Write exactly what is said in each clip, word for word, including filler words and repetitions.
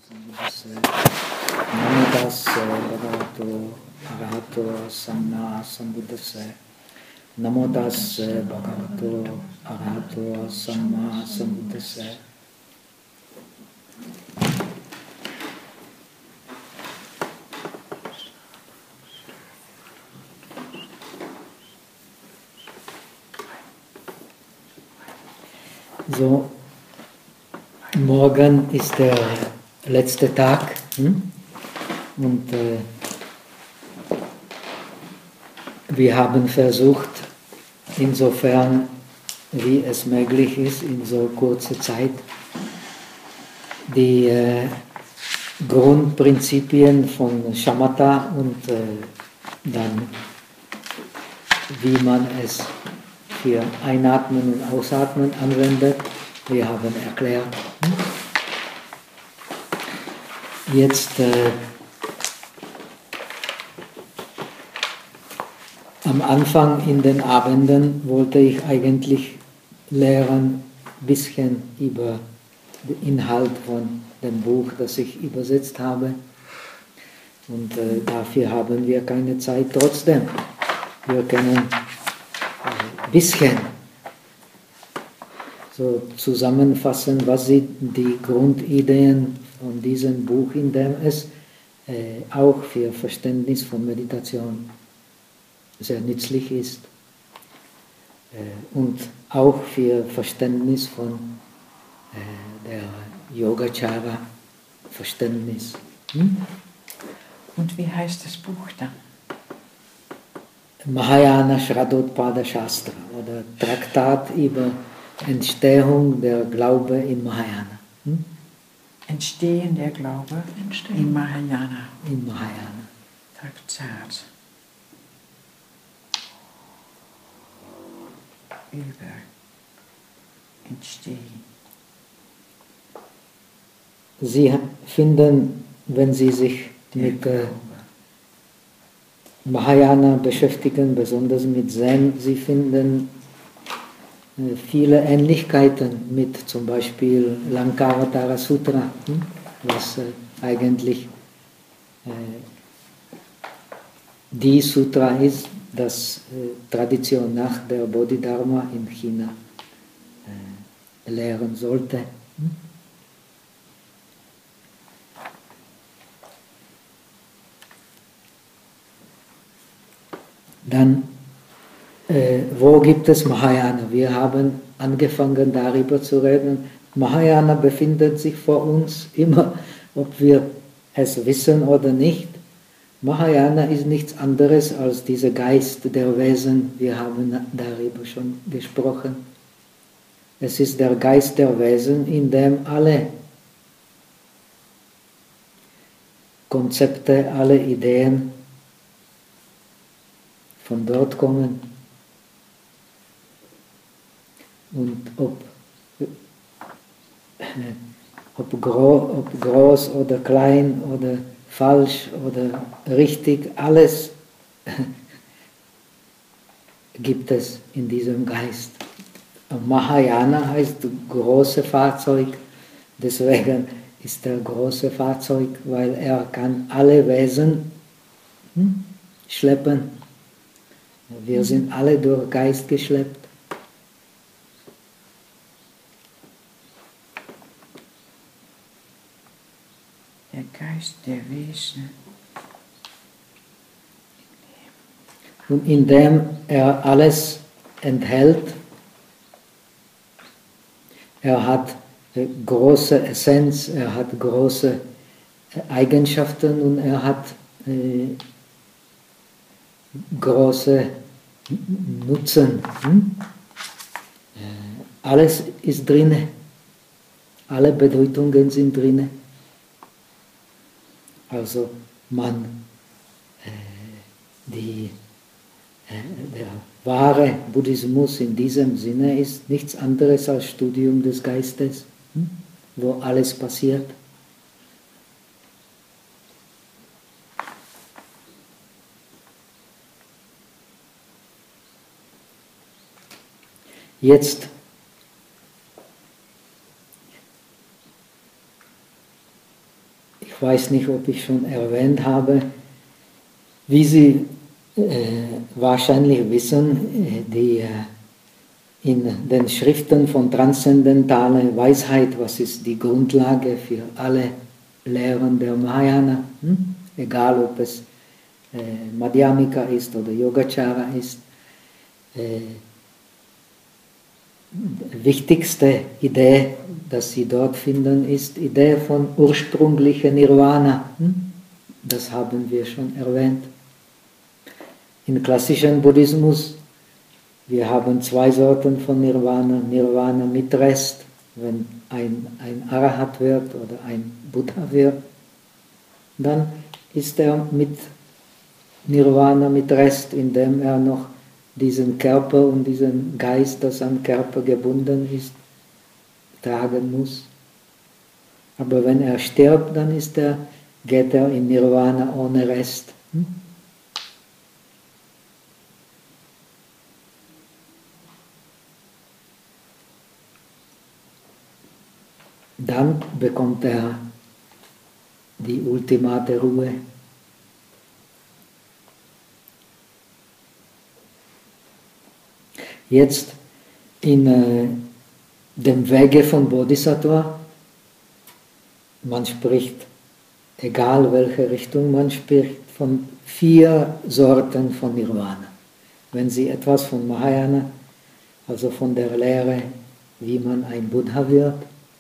Sambuddhassa Namo Tassa Bhagavato Arahato Samma Sambuddhassa Namo Tassa Bhagavato Arahato Samma Sambuddhassa. So, morgen ist der letzte Tag hm? und äh, wir haben versucht, insofern wie es möglich ist, in so kurzer Zeit die äh, Grundprinzipien von Shamatha und äh, dann wie man es für Einatmen und Ausatmen anwendet. Wir haben erklärt. Jetzt äh, am Anfang in den Abenden wollte ich eigentlich lehren ein bisschen über den Inhalt von dem Buch, das ich übersetzt habe. Und äh, dafür haben wir keine Zeit. Trotzdem, wir können ein bisschen so zusammenfassen, was sind die Grundideen von diesem Buch, in dem es äh, auch für Verständnis von Meditation sehr nützlich ist äh, und auch für Verständnis von äh, der Yogacara Verständnis. Hm? Und wie heißt das Buch dann? Mahayana Shraddhotpada Shastra oder Traktat über Entstehung der Glaube in Mahayana. Hm? Entstehen der Glaube Entstehen. in Mahayana. In Mahayana. Traktat über Entstehen. Sie finden, wenn Sie sich Der mit äh, Glaube. Mahayana beschäftigen, besonders mit Zen, Sie finden äh, viele Ähnlichkeiten mit zum Beispiel Lankavatara Sutra, hm? was äh, eigentlich äh, die Sutra ist, das äh, Tradition nach der Bodhidharma in China äh, lehren sollte. Hm? Dann, äh, wo gibt es Mahayana? Wir haben angefangen darüber zu reden. Mahayana befindet sich vor uns immer, ob wir es wissen oder nicht. Mahayana ist nichts anderes als dieser Geist der Wesen. Wir haben darüber schon gesprochen. Es ist der Geist der Wesen, in dem alle Konzepte, alle Ideen von dort kommen. Und ob, ob, gro, ob groß oder klein oder falsch oder richtig, alles gibt es in diesem Geist. Mahayana heißt große Fahrzeug, deswegen ist er große Fahrzeug, weil er kann alle Wesen hm, schleppen. Wir sind alle durch Geist geschleppt. Der Geist der Wesen. Und indem er alles enthält, er hat große Essenz, er hat große Eigenschaften und er hat äh, große Nutzen. Hm? Alles ist drin, alle Bedeutungen sind drin. Also man, äh, die, äh, der wahre Buddhismus in diesem Sinne ist nichts anderes als Studium des Geistes, hm? wo alles passiert. Jetzt ich weiß nicht, ob ich schon erwähnt habe, wie Sie äh, wahrscheinlich wissen, die äh, in den Schriften von transzendentaler Weisheit, was ist die Grundlage für alle Lehren der Mahayana, hm? Egal ob es äh, Madhyamika ist oder Yogacara ist, äh, die wichtigste Idee, dass Sie dort finden, ist die Idee von ursprünglicher Nirvana. Hm? Das haben wir schon erwähnt. Im klassischen Buddhismus, wir haben zwei Sorten von Nirvana. Nirvana mit Rest, wenn ein, ein Arahat wird oder ein Buddha wird, dann ist er mit Nirvana mit Rest, indem er noch diesen Körper und diesen Geist, das am Körper gebunden ist, tragen muss. Aber wenn er stirbt, dann ist er, geht er in Nirvana ohne Rest. Hm? Dann bekommt er die ultimate Ruhe. Jetzt in äh, dem Wege von Bodhisattva, man spricht, egal welche Richtung man spricht, von vier Sorten von Nirvana. Wenn Sie etwas von Mahayana, also von der Lehre, wie man ein Buddha wird,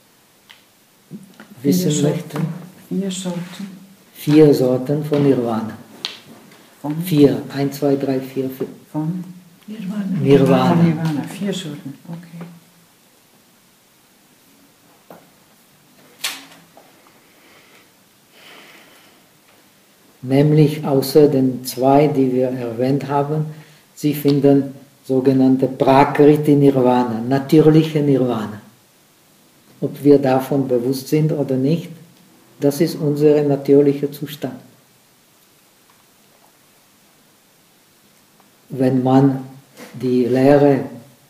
wissen Vier möchten. Sorten. Vier Sorten. Vier Sorten von Nirvana. Von? Vier. Eins, zwei, drei, vier, vier. Von? Nirvana. Nirvana. Von Nirvana. Vier Sorten. Okay. Nämlich außer den zwei, die wir erwähnt haben, Sie finden sogenannte Prakriti Nirvana, natürliche Nirvana. Ob wir davon bewusst sind oder nicht, das ist unser natürlicher Zustand. Wenn man die Lehre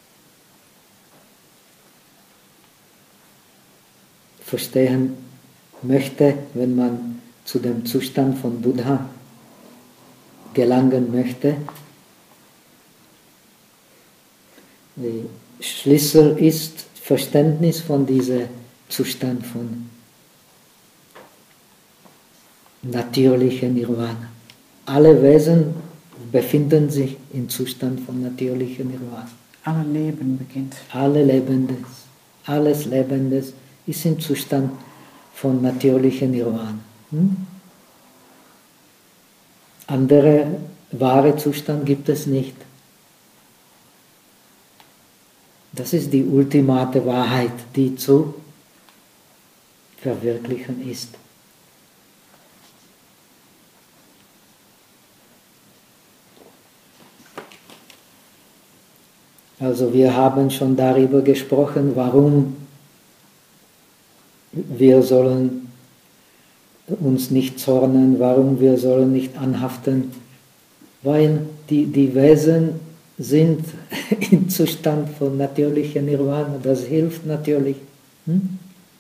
verstehen möchte, wenn man zu dem Zustand von Buddha gelangen möchte, der Schlüssel ist Verständnis von diesem Zustand von natürlichem Nirvana. Alle Wesen befinden sich im Zustand von natürlichem Nirvana. Alle Leben beginnt. Alle Lebendes, alles Lebendes ist im Zustand von natürlichem Nirvana. Hm? Andere wahre Zustand gibt es nicht. Das ist die ultimate Wahrheit, die zu verwirklichen ist. Also wir haben schon darüber gesprochen, warum wir sollen uns nicht zornen, warum wir sollen nicht anhaften, weil die, die Wesen sind im Zustand von natürlichem Nirvana, das hilft natürlich. Hm?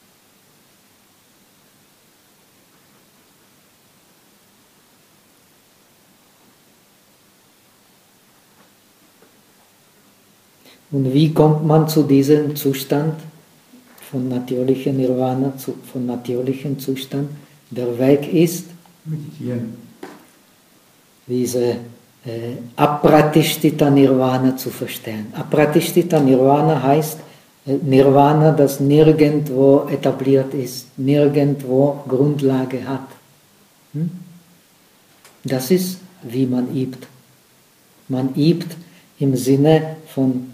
Und wie kommt man zu diesem Zustand von natürlichem Nirvana, zu, von natürlichem Zustand? Der Weg ist, Meditieren. diese äh, Apratishtita Nirvana zu verstehen. Apratishtita Nirvana heißt äh, Nirvana, das nirgendwo etabliert ist, nirgendwo Grundlage hat. Hm? Das ist, wie man übt. Man übt im Sinne von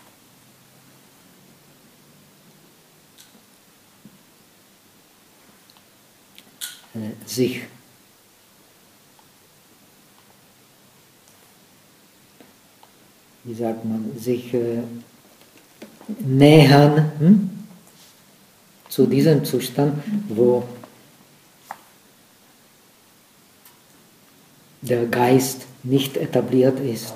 sich wie sagt man, sich äh, nähern hm? zu diesem Zustand, wo der Geist nicht etabliert ist.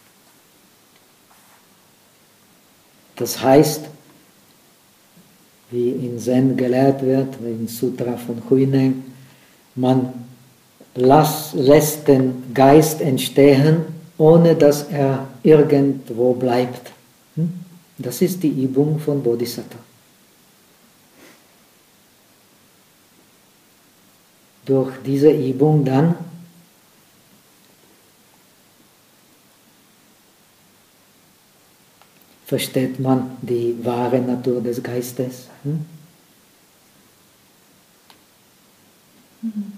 Das heißt, wie in Zen gelehrt wird, im Sutra von Huineng, man las, lässt den Geist entstehen, ohne dass er irgendwo bleibt. Das ist die Übung von Bodhisattva. Durch diese Übung dann versteht man die wahre Natur des Geistes. Hm? Mhm.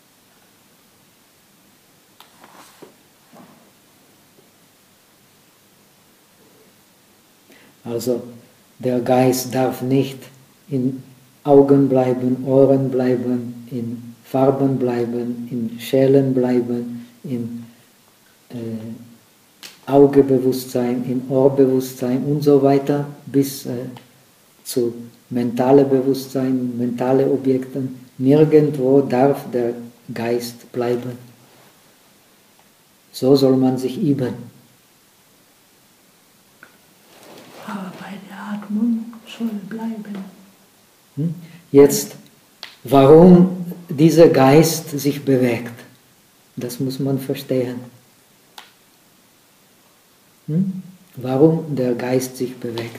Also der Geist darf nicht in Augen bleiben, Ohren bleiben, in Farben bleiben, in Schälen bleiben, in äh, Augebewusstsein, in Ohrbewusstsein und so weiter, bis äh, zu mentale Bewusstsein, mentale Objekten. Nirgendwo darf der Geist bleiben. So soll man sich üben. Aber bei der Atmung soll bleiben. Hm? Jetzt, warum dieser Geist sich bewegt, das muss man verstehen. Hm? Warum der Geist sich bewegt?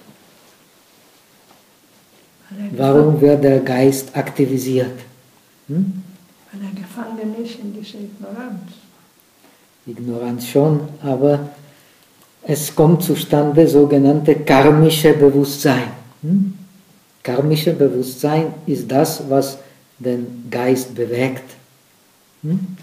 Warum wird der Geist aktivisiert? Hm? Weil er gefangen ist in dieser Ignoranz. Ignoranz schon, aber es kommt zustande sogenannte karmische Bewusstsein. Hm? Karmische Bewusstsein ist das, was den Geist bewegt. Hm?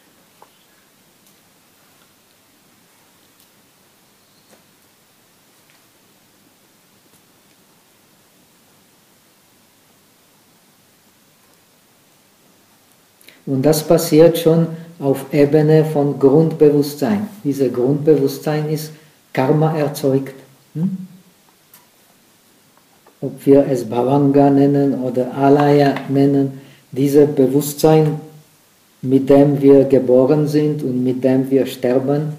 Und das passiert schon auf Ebene von Grundbewusstsein. Dieses Grundbewusstsein ist Karma erzeugt. Hm? Ob wir es Bhavanga nennen oder Alaya nennen, dieses Bewusstsein, mit dem wir geboren sind und mit dem wir sterben,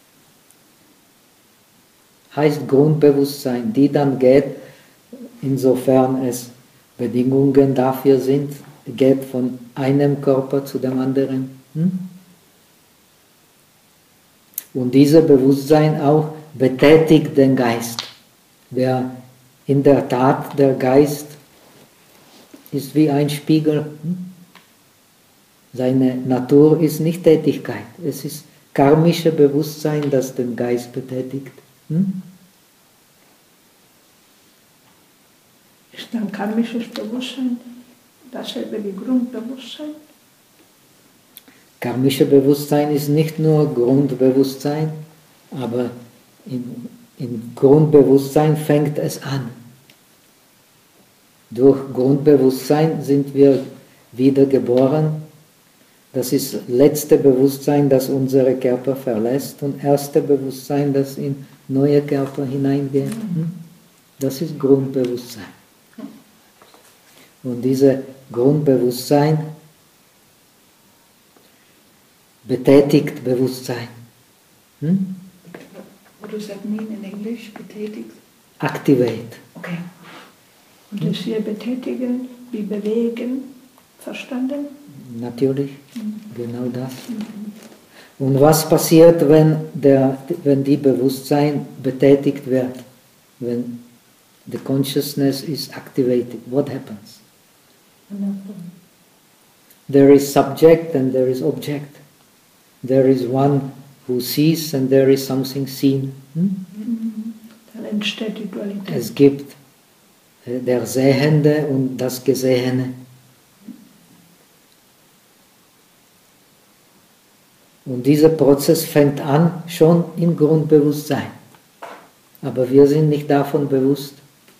heißt Grundbewusstsein, die dann geht, insofern es Bedingungen dafür sind, geht von einem Körper zu dem anderen. Hm? Und dieses Bewusstsein auch betätigt den Geist. Der in der Tat, der Geist ist wie ein Spiegel. Hm? Seine Natur ist nicht Tätigkeit. Es ist karmische Bewusstsein, das den Geist betätigt. Hm? Ist dann karmisches Bewusstsein dasselbe wie Grundbewusstsein? Karmische Bewusstsein ist nicht nur Grundbewusstsein, aber in, in Grundbewusstsein fängt es an. Durch Grundbewusstsein sind wir wiedergeboren. Das ist das letzte Bewusstsein, das unsere Körper verlässt, und erste Bewusstsein, das in neue Körper hineingeht. Das ist Grundbewusstsein. Und dieses Grundbewusstsein betätigt Bewusstsein. Hm? What does that mean in English? Betätigt? Activate. Okay. Und das hier betätigen, wie bewegen, verstanden? Natürlich, mhm. Genau das. Mhm. Und was passiert, wenn, der, wenn die Bewusstsein betätigt wird? Wenn the consciousness is activated, what happens? There is subject and there is object. There is one who sees and there is something seen. Hm? Dann entsteht die Dualität. Es gibt der Sehende und das Gesehene. Und dieser Prozess fängt an schon im Grundbewusstsein. Aber wir sind nicht davon bewusst.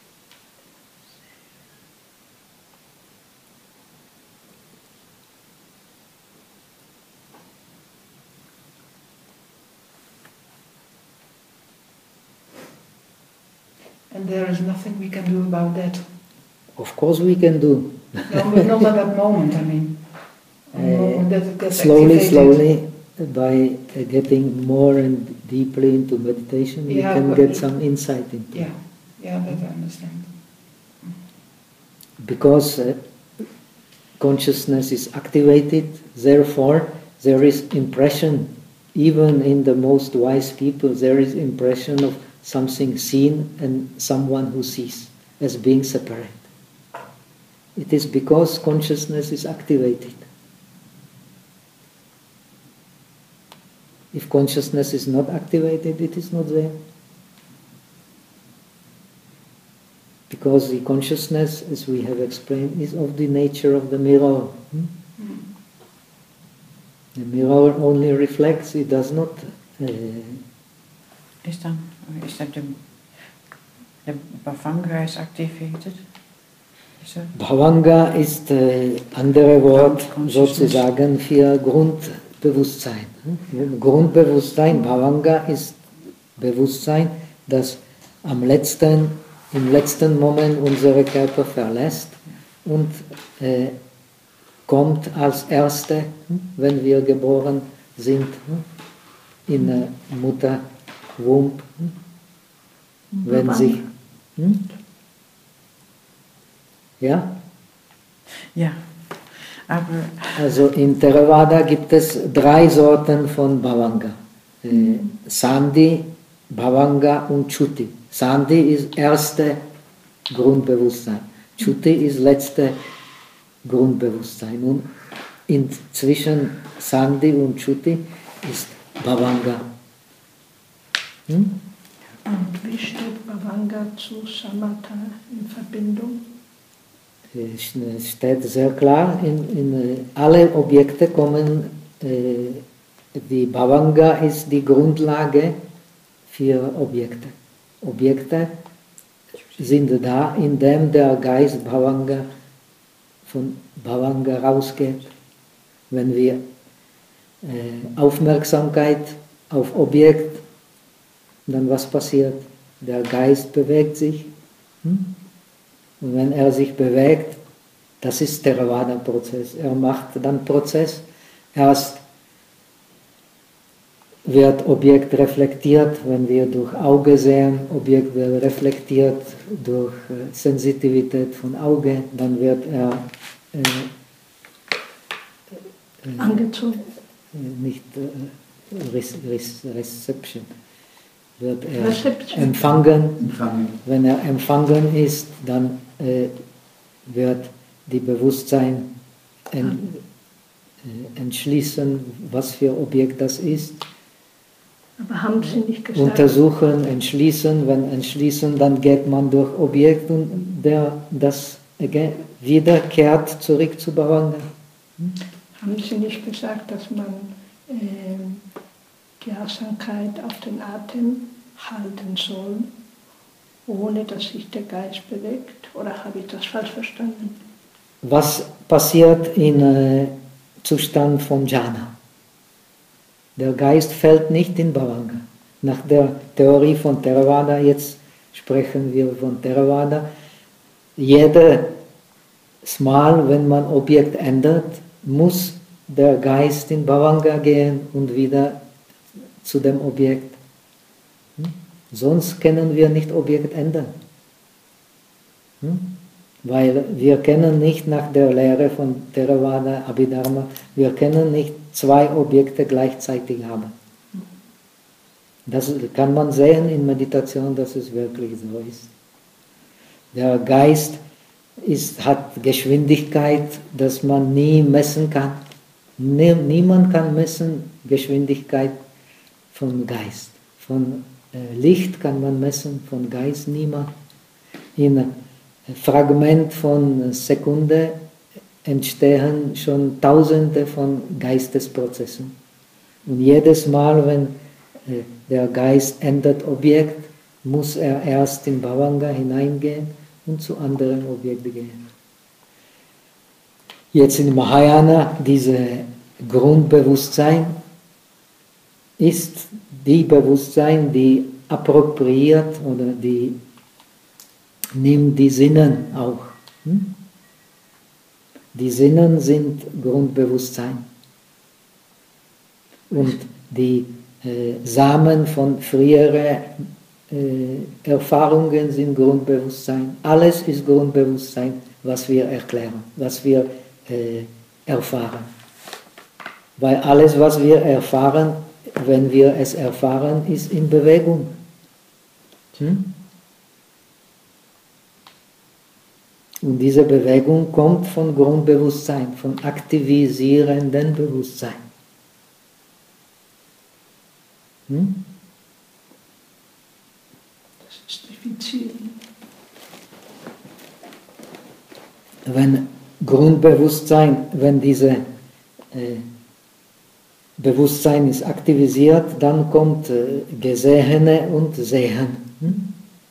And there is nothing we can do about that. Of course we can do. No, but not at that moment, I mean. Uh, that, that's slowly, activated. slowly, by uh, getting more and deeply into meditation, Yeah, you can but- get some insight into Yeah, it. yeah, that I understand. because uh, consciousness is activated, therefore there is impression, even in the most wise people, there is impression of something seen and someone who sees as being separate. It is because consciousness is activated. If consciousness is not activated, it is not there. Because the consciousness, as we have explained, is of the nature of the mirror. Hmm? Mm. The mirror only reflects, it does not... Uh, is dan, is dat de, de Bhavanga is activated? Is er? Bhavanga ist äh, andere Wort sozusagen für Grundbewusstsein. Hm? Grundbewusstsein, Bhavanga ist Bewusstsein, das am letzten, im letzten Moment unsere Körper verlässt und äh, kommt als Erste, hm? wenn wir geboren sind, hm? in der Mutterwump. Hm? Wenn sich... Hm? Ja? Ja, aber... Also in Theravada gibt es drei Sorten von Bhavanga. Äh, Sandhi, Bhavanga und Chuti. Sandhi ist erste Grundbewusstsein. Chuti ist letzte Grundbewusstsein. Und inzwischen Sandhi und Chuti ist Bhavanga. Hm? Und wie steht Bhavanga zu Samatha in Verbindung? Es steht sehr klar, in, in alle Objekte kommen, äh, die Bhavanga ist die Grundlage für Objekte. Objekte sind da, indem der Geist Bhavanga von Bhavanga rausgeht. Wenn wir äh, Aufmerksamkeit auf Objekt, dann was passiert? Der Geist bewegt sich. Hm? Und wenn er sich bewegt, das ist der Theravada-Prozess. Er macht dann Prozess. Erst wird Objekt reflektiert, wenn wir durch Auge sehen. Objekt wird reflektiert durch äh, Sensitivität von Auge. Dann wird er äh, äh, angezogen. Äh, nicht äh, Res Res Reception. Wird er empfangen. empfangen. Wenn er empfangen ist, dann äh, wird die Bewusstsein en, äh, entschließen, was für Objekt das ist. Aber haben Sie nicht gesagt? Untersuchen, entschließen, wenn entschließen, dann geht man durch Objekt und der, das wiederkehrt zurück zu Bhavanga. Hm? Haben Sie nicht gesagt, dass man äh, die Achtsamkeit auf den Atem halten soll, ohne dass sich der Geist bewegt? Oder habe ich das falsch verstanden? Was passiert im äh, Zustand von Jhana? Der Geist fällt nicht in Bhavanga. Nach der Theorie von Theravada, jetzt sprechen wir von Theravada, jedes Mal, wenn man Objekt ändert, muss der Geist in Bhavanga gehen und wieder zu dem Objekt. Hm? Sonst können wir nicht Objekt ändern. Hm? Weil wir können nicht nach der Lehre von Theravada, Abhidharma, wir können nicht zwei Objekte gleichzeitig haben. Das kann man sehen in Meditation, dass es wirklich so ist. Der Geist ist, hat Geschwindigkeit, dass man nie messen kann. Niemand kann messen Geschwindigkeit von Geist. Von äh, Licht kann man messen, von Geist niemand. In einem Fragment von Sekunde entstehen schon Tausende von Geistesprozessen. Und jedes Mal, wenn äh, der Geist ändert Objekt, muss er erst in Bhavanga hineingehen und zu anderen Objekten gehen. Jetzt in Mahayana, dieses Grundbewusstsein ist die Bewusstsein, die appropriiert oder die nimmt die Sinnen auch. Hm? Die Sinnen sind Grundbewusstsein. Und die äh, Samen von früheren äh, Erfahrungen sind Grundbewusstsein. Alles ist Grundbewusstsein, was wir erklären, was wir äh, erfahren. Weil alles, was wir erfahren, wenn wir es erfahren, ist in Bewegung. Hm? Und diese Bewegung kommt von Grundbewusstsein, von aktivisierendem Bewusstsein. Hm? Das ist diffizil. Wenn Grundbewusstsein, wenn diese äh, Bewusstsein ist aktivisiert, dann kommt äh, Gesehene und Sehen. Hm?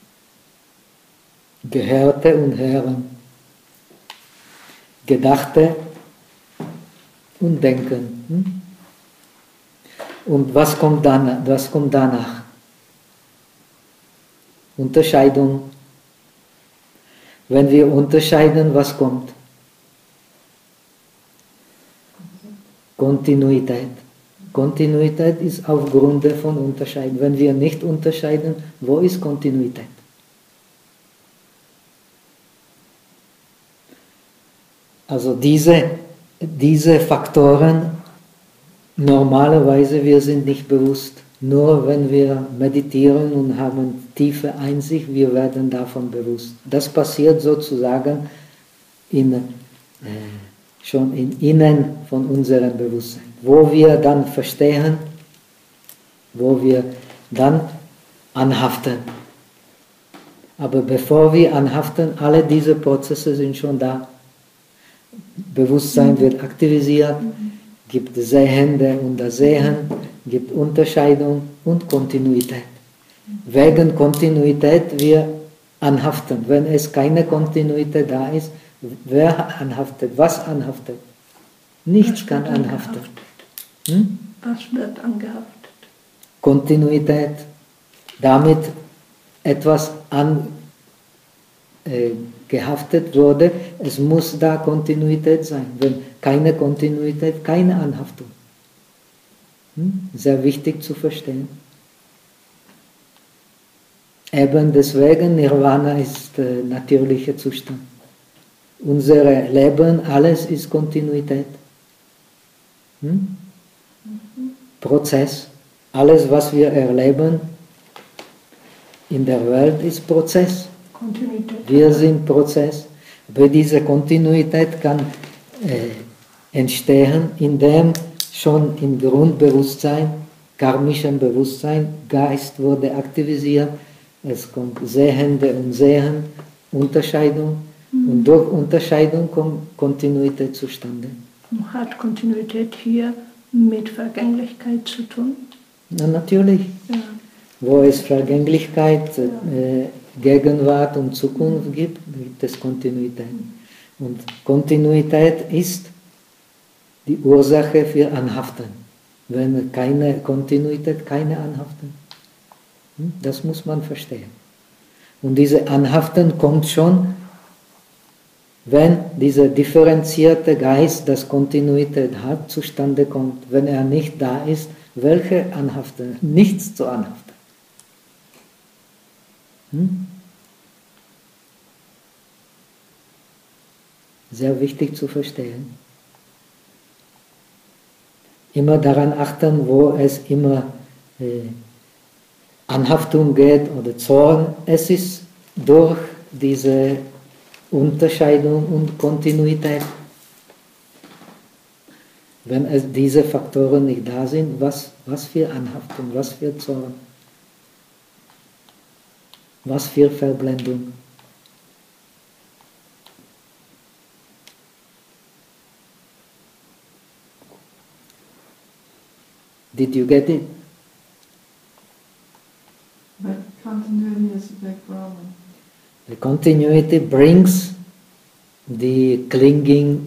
Gehörte und Hören. Gedachte und Denken. Hm? Und was kommt dann, was kommt danach? Unterscheidung. Wenn wir unterscheiden, was kommt? Kontinuität. Kontinuität ist aufgrund von Unterscheiden. Wenn wir nicht unterscheiden, wo ist Kontinuität? Also diese, diese Faktoren, normalerweise wir sind nicht bewusst. Nur wenn wir meditieren und haben tiefe Einsicht, wir werden davon bewusst. Das passiert sozusagen in, äh, schon in innen von unserem Bewusstsein, wo wir dann verstehen, wo wir dann anhaften. Aber bevor wir anhaften, alle diese Prozesse sind schon da. Bewusstsein wird aktivisiert, gibt Sehende und das Sehen, gibt Unterscheidung und Kontinuität. Wegen Kontinuität wir anhaften. Wenn es keine Kontinuität da ist, wer anhaftet? Was anhaftet? Nichts kann anhaften. Hm? Was wird angehaftet? Kontinuität, damit etwas an äh, gehaftet wurde, es muss da Kontinuität sein. Wenn keine Kontinuität, keine Anhaftung. Hm? Sehr wichtig zu verstehen. Eben deswegen, Nirvana ist äh, natürlicher Zustand. Unser Leben, alles ist Kontinuität. Hm? Prozess. Alles, was wir erleben in der Welt, ist Prozess. Kontinuität. Wir sind Prozess. Aber diese Kontinuität kann äh, entstehen, indem schon im Grundbewusstsein, karmischem Bewusstsein, Geist wurde aktivisiert, es kommt Sehende und Sehen, Unterscheidung, mhm. und durch Unterscheidung kommt Kontinuität zustande. Hat Kontinuität hier mit Vergänglichkeit zu tun? Na, natürlich. Ja. Wo es Vergänglichkeit, äh, Gegenwart und Zukunft gibt, gibt es Kontinuität. Und Kontinuität ist die Ursache für Anhaften. Wenn keine Kontinuität, keine Anhaften. Das muss man verstehen. Und diese Anhaften kommt schon, wenn dieser differenzierte Geist, das Kontinuität hat, zustande kommt. Wenn er nicht da ist, welche Anhaften? Nichts zu anhaften. Hm? Sehr wichtig zu verstehen. Immer daran achten, wo es immer äh, Anhaftung geht oder Zorn. Es ist durch diese Unterscheidung und Kontinuität. Wenn es diese Faktoren nicht da sind, was, was für Anhaftung, was für Zorn, was für Verblendung. Did you get it? But continuity is a big problem. The continuity brings the clinging.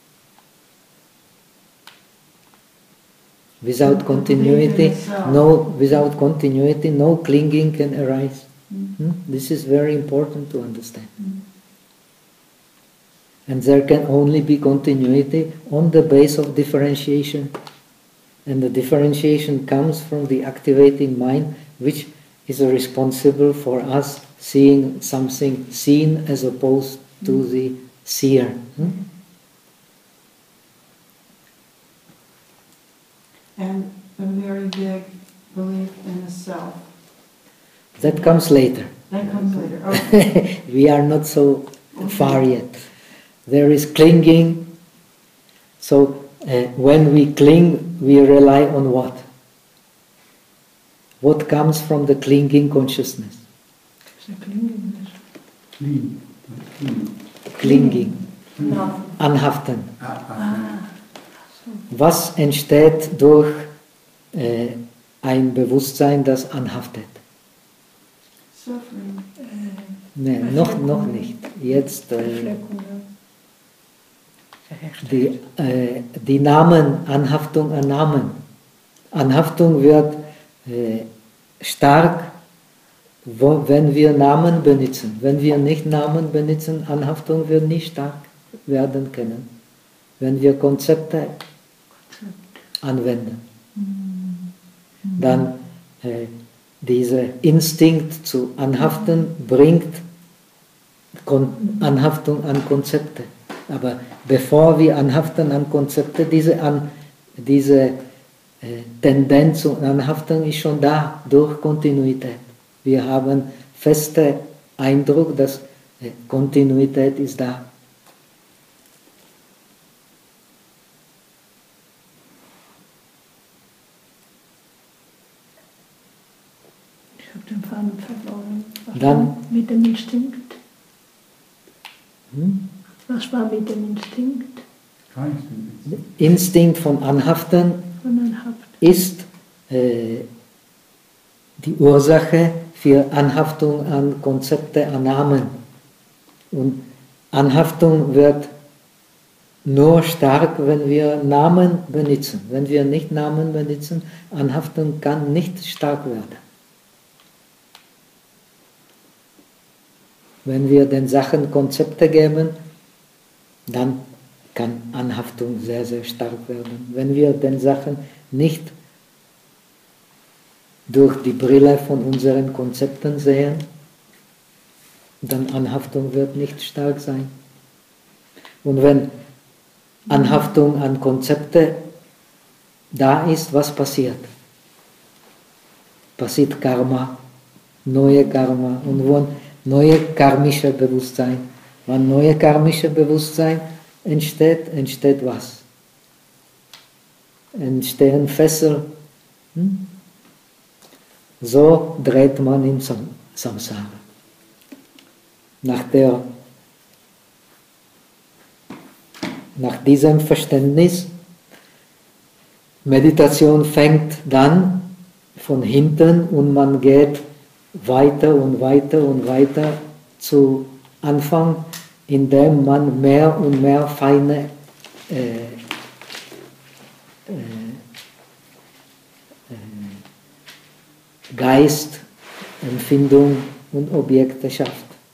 Without continuity, no. Without continuity, no clinging can arise. Mm. Hmm? This is very important to understand. Mm. And there can only be continuity on the base of differentiation. And the differentiation comes from the activating mind, which is responsible for us seeing something seen as opposed to the seer. Hmm? And a very big belief in the self. That comes later. That comes later. Okay. We are not so far yet. There is clinging. So uh, when we cling, we rely on what? What comes from the clinging consciousness? It's a clinginess. Clean. Clean. Clinging. No. Anhaften. Ah, ah. Ah, so. Was entsteht durch äh, ein Bewusstsein, das anhaftet? Suffering. Äh, Nee, noch, noch nicht. Jetzt äh, Befleckung, ja. die, äh, die Namen, Anhaftung an Namen. Anhaftung wird äh, stark, wo, wenn wir Namen benutzen. Wenn wir nicht Namen benutzen, Anhaftung wird nicht stark werden können. Wenn wir Konzepte anwenden, dann äh, dieser Instinkt zu anhaften bringt Kon Anhaftung an Konzepte. Aber bevor wir anhaften an Konzepte, diese, an, diese äh, Tendenz zu anhaften ist schon da, durch Kontinuität. Wir haben feste Eindruck, dass äh, Kontinuität ist da. Ich habe den Faden verloren. Was Dann- war mit dem Instinkt? Hm? Was war mit dem Instinkt Kein Sinn. Instinkt von Anhaften von einem Haft? ist äh, die Ursache für Anhaftung an Konzepte, an Namen. Und Anhaftung wird nur stark, wenn wir Namen benutzen. Wenn wir nicht Namen benutzen, Anhaftung kann nicht stark werden. Wenn wir den Sachen Konzepte geben, dann kann Anhaftung sehr, sehr stark werden. Wenn wir den Sachen nicht durch die Brille von unseren Konzepten sehen, dann Anhaftung wird nicht stark sein. Und wenn Anhaftung an Konzepte da ist, was passiert? Passiert Karma, neue Karma und wo neue karmische Bewusstsein. Wenn neue karmische Bewusstsein entsteht, entsteht was? Entstehen Fesseln. Hm? So dreht man im Sam Samsara. Nach, der, nach diesem Verständnis, Meditation fängt dann von hinten und man geht weiter und weiter und weiter zu Anfang, indem man mehr und mehr feine äh, äh, äh, Geist, Empfindung und Objekte schafft.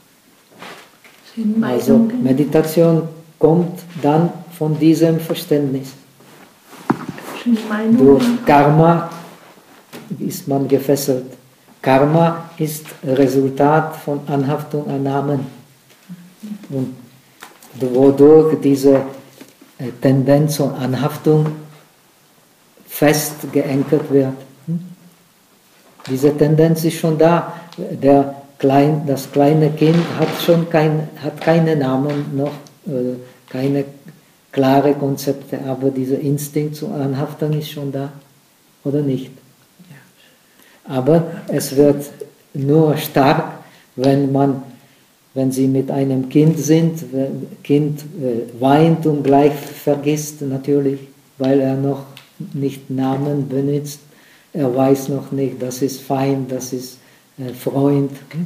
Sind Also Meinungen, Meditation kommt dann von diesem Verständnis. sind Durch Meinungen, Karma ist man gefesselt. Karma ist Resultat von Anhaftung an Namen. Und wodurch diese äh, Tendenz zur Anhaftung fest geankert wird. Hm? Diese Tendenz ist schon da. Der klein, das kleine Kind hat schon kein, hat keine Namen noch, äh, keine klare Konzepte, aber dieser Instinkt zur Anhaftung ist schon da, oder nicht? Aber es wird nur stark, wenn man, wenn Sie mit einem Kind sind, wenn das Kind äh, weint und gleich vergisst natürlich, weil er noch nicht Namen benutzt, er weiß noch nicht, das ist Feind, das ist äh, Freund.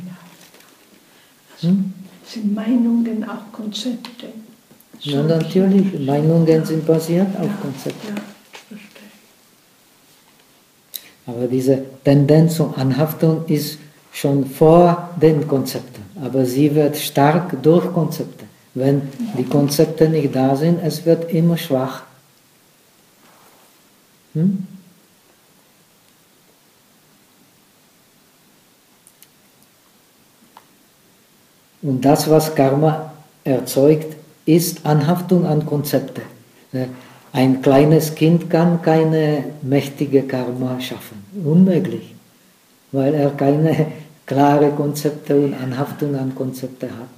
Hm? sind Meinungen auch Konzepte. Ja, natürlich, Meinungen sind basiert auf Konzepten. Ja, ich verstehe. Aber diese Tendenz zur Anhaftung ist schon vor den Konzepten, aber sie wird stark durch Konzepte. Wenn die Konzepte nicht da sind, es wird immer schwach. Hm? Und das, was Karma erzeugt, ist Anhaftung an Konzepte. Ein kleines Kind kann keine mächtige Karma schaffen. Unmöglich. Weil er keine klare Konzepte und Anhaftung an Konzepte hat.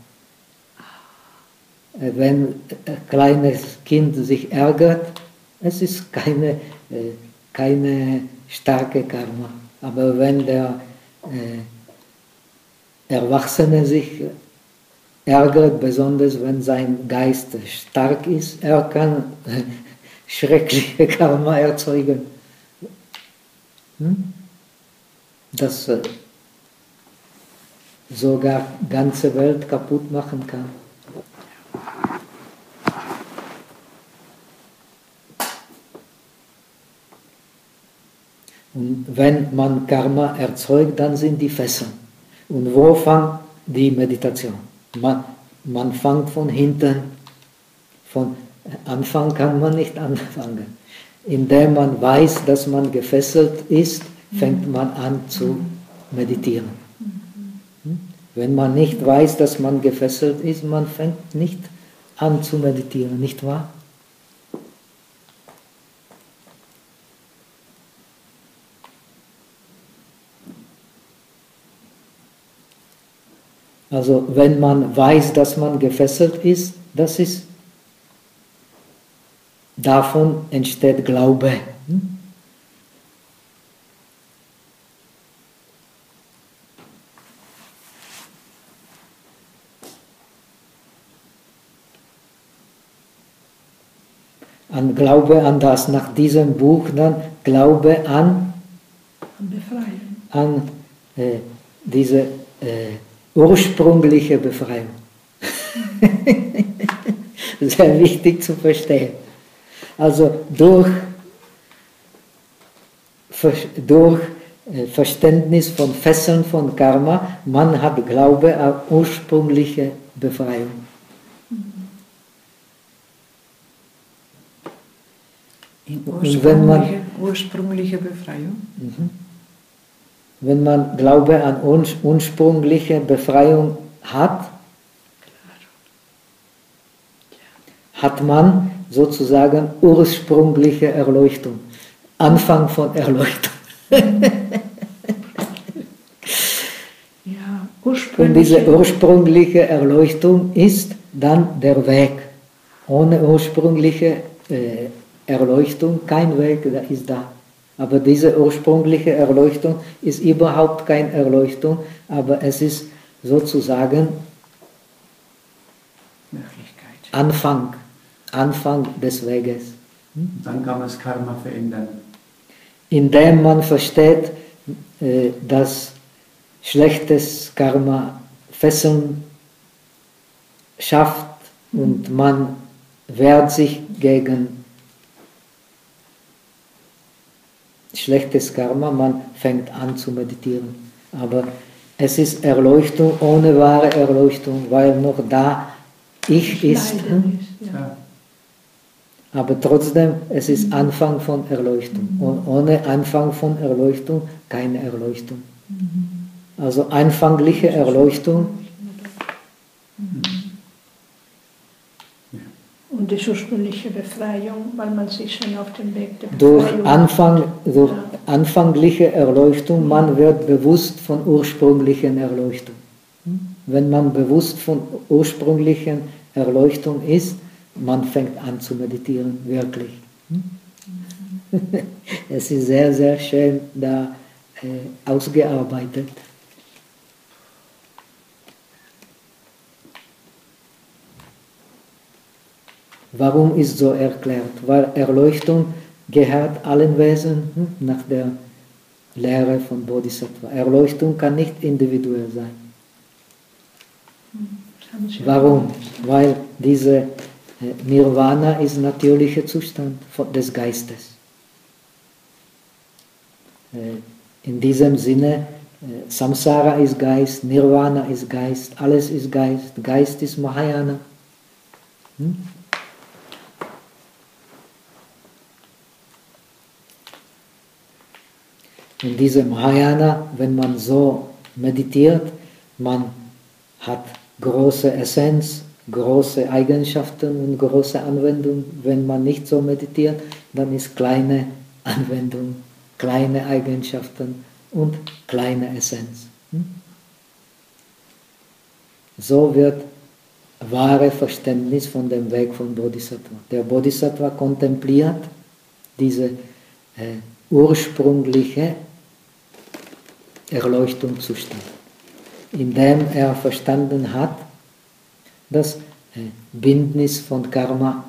Wenn ein kleines Kind sich ärgert, es ist keine, keine starke Karma. Aber wenn der äh, Erwachsene sich ärgert, besonders wenn sein Geist stark ist, er kann äh, schreckliche Karma erzeugen. Hm? Das äh, sogar die ganze Welt kaputt machen kann. Und wenn man Karma erzeugt, dann sind die Fesseln. Und wo fängt die Meditation? Man, man fängt von hinten. Von Anfang kann man nicht anfangen. Indem man weiß, dass man gefesselt ist, fängt man an zu meditieren. Wenn man nicht weiß, dass man gefesselt ist, man fängt nicht an zu meditieren, nicht wahr? Also wenn man weiß, dass man gefesselt ist, das ist, davon entsteht Glaube. An Glaube an das, nach diesem Buch dann Glaube an, An Befreiung. an äh, diese äh, ursprüngliche Befreiung. Sehr wichtig zu verstehen. Also durch, durch Verständnis von Fesseln von Karma, man hat Glaube an ursprüngliche Befreiung. In Und wenn man, ursprüngliche, ursprüngliche Befreiung. mhm. Wenn man Glaube an ursprüngliche Befreiung hat, hat man sozusagen ursprüngliche Erleuchtung, Anfang von Erleuchtung. Ja, Und diese ursprüngliche Erleuchtung ist dann der Weg. Ohne ursprüngliche äh, Erleuchtung kein Weg ist da. Aber diese ursprüngliche Erleuchtung ist überhaupt keine Erleuchtung, aber es ist sozusagen Möglichkeit. Anfang, Anfang des Weges. Dann kann man das Karma verändern. Indem man versteht, dass schlechtes Karma Fesseln schafft und man wehrt sich gegen schlechtes Karma, man fängt an zu meditieren. Aber es ist Erleuchtung ohne wahre Erleuchtung, weil noch da Ich ist. Hm? Ja. Aber trotzdem, es ist Anfang von Erleuchtung. Und ohne Anfang von Erleuchtung keine Erleuchtung. Also anfängliche Erleuchtung. Und die ursprüngliche Befreiung, weil man sich schon auf dem Weg der Durch, Befreiung Anfang, durch anfängliche Erleuchtung, man wird bewusst von ursprünglichen Erleuchtung. Wenn man bewusst von ursprünglichen Erleuchtung ist, man fängt an zu meditieren, wirklich. Es ist sehr, sehr schön da äh, ausgearbeitet. Warum ist so erklärt? Weil Erleuchtung gehört allen Wesen hm, nach der Lehre von Bodhisattva. Erleuchtung kann nicht individuell sein. Warum? Weil diese Nirvana ist natürlicher Zustand des Geistes. In diesem Sinne, Samsara ist Geist, Nirvana ist Geist, alles ist Geist, Geist ist Mahayana. Hm? Und diese Mahayana, wenn man so meditiert, man hat große Essenz, große Eigenschaften und große Anwendung. Wenn man nicht so meditiert, dann ist kleine Anwendung, kleine Eigenschaften und kleine Essenz. So wird wahre Verständnis von dem Weg von Bodhisattva. Der Bodhisattva kontempliert diese äh, ursprüngliche Erleuchtungszustand, indem er verstanden hat, dass äh, Bindnis von Karma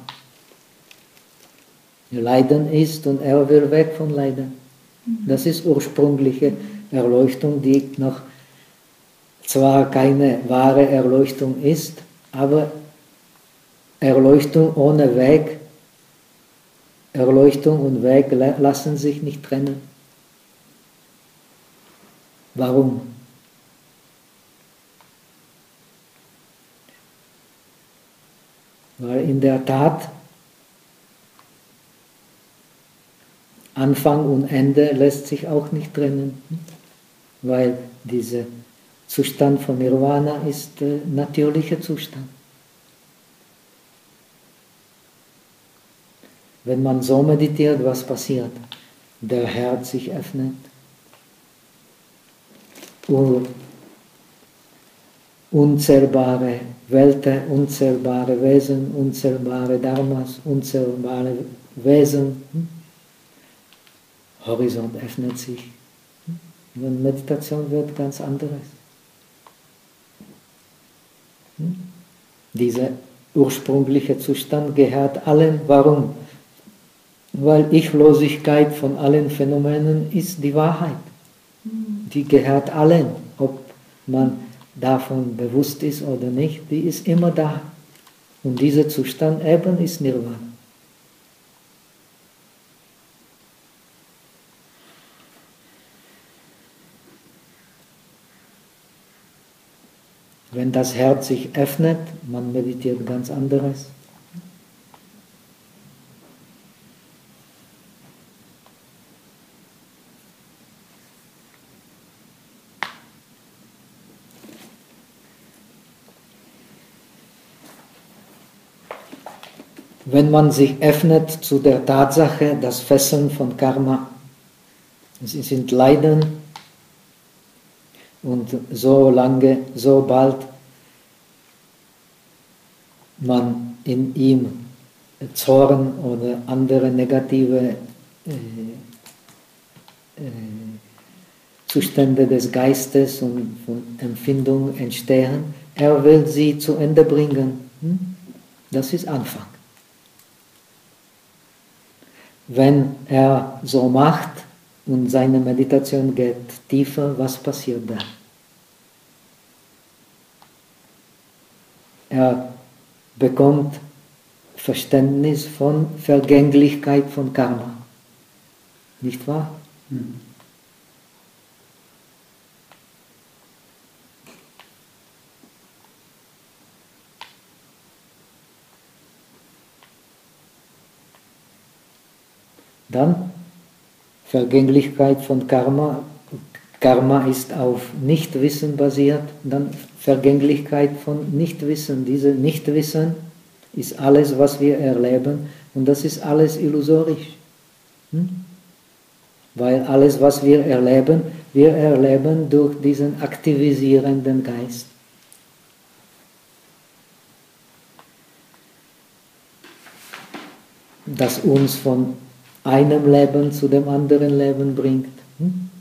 Leiden ist und er will weg von Leiden. Das ist ursprüngliche Erleuchtung, die noch zwar keine wahre Erleuchtung ist, aber Erleuchtung ohne Weg, Erleuchtung und Weg lassen sich nicht trennen. Warum? Weil in der Tat Anfang und Ende lässt sich auch nicht trennen, weil dieser Zustand von Nirvana ist äh, natürlicher Zustand. Wenn man so meditiert, was passiert? Der Herz sich öffnet, unzählbare Welten, unzählbare Wesen, unzählbare Dharmas, unzählbare Wesen. Horizont öffnet sich. Und Meditation wird ganz anderes. Dieser ursprüngliche Zustand gehört allen. Warum? Weil Ichlosigkeit von allen Phänomenen ist die Wahrheit. Die gehört allen, ob man davon bewusst ist oder nicht, die ist immer da. Und dieser Zustand eben ist Nirvana. Wenn das Herz sich öffnet, man meditiert ganz anderes. Wenn man sich öffnet zu der Tatsache, das Fesseln von Karma, sie sind Leiden, und so lange, so bald man in ihm Zorn oder andere negative äh, äh, Zustände des Geistes und von Empfindungen entstehen, er will sie zu Ende bringen. Das ist Anfang. Wenn er so macht, und seine Meditation geht tiefer, was passiert dann? Er bekommt Verständnis von Vergänglichkeit von Karma. Nicht wahr? Hm. Dann Vergänglichkeit von Karma. Karma ist auf Nichtwissen basiert, dann Vergänglichkeit von Nichtwissen. Diese Nichtwissen ist alles, was wir erleben, und das ist alles illusorisch. Hm? Weil alles, was wir erleben, wir erleben durch diesen aktivisierenden Geist. Das uns von einem Leben zu dem anderen Leben bringt. Hm?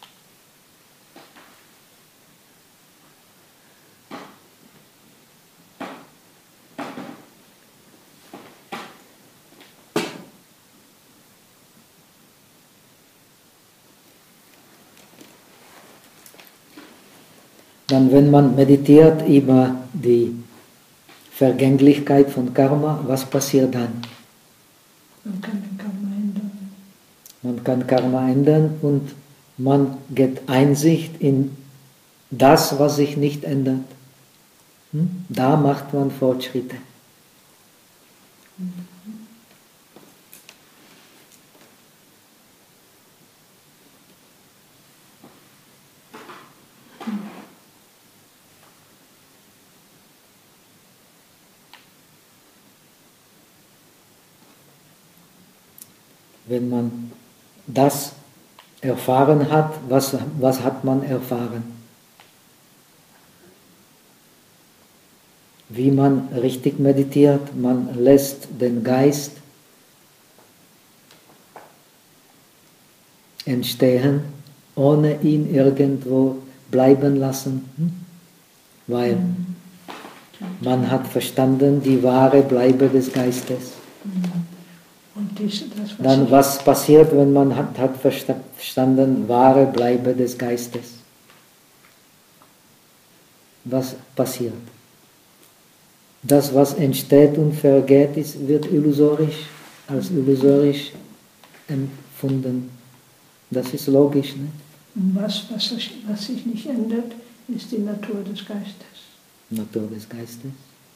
Dann, wenn man meditiert über die Vergänglichkeit von Karma, was passiert dann? Man kann den Karma ändern. Man kann Karma ändern und man geht Einsicht in das, was sich nicht ändert. Hm? Da macht man Fortschritte. wenn man das erfahren hat, was, was hat man erfahren? Wie man richtig meditiert, man lässt den Geist entstehen, ohne ihn irgendwo bleiben lassen, weil man hat verstanden, die wahre Bleibe des Geistes. Und dies, das, was Dann ich, was passiert, wenn man hat, hat verstanden, wahre Bleibe des Geistes? Was passiert? Das, was entsteht und vergeht, ist, wird illusorisch, als illusorisch empfunden. Das ist logisch, ne? was, was, sich, was sich nicht ändert, ist die Natur des Geistes. Natur des Geistes.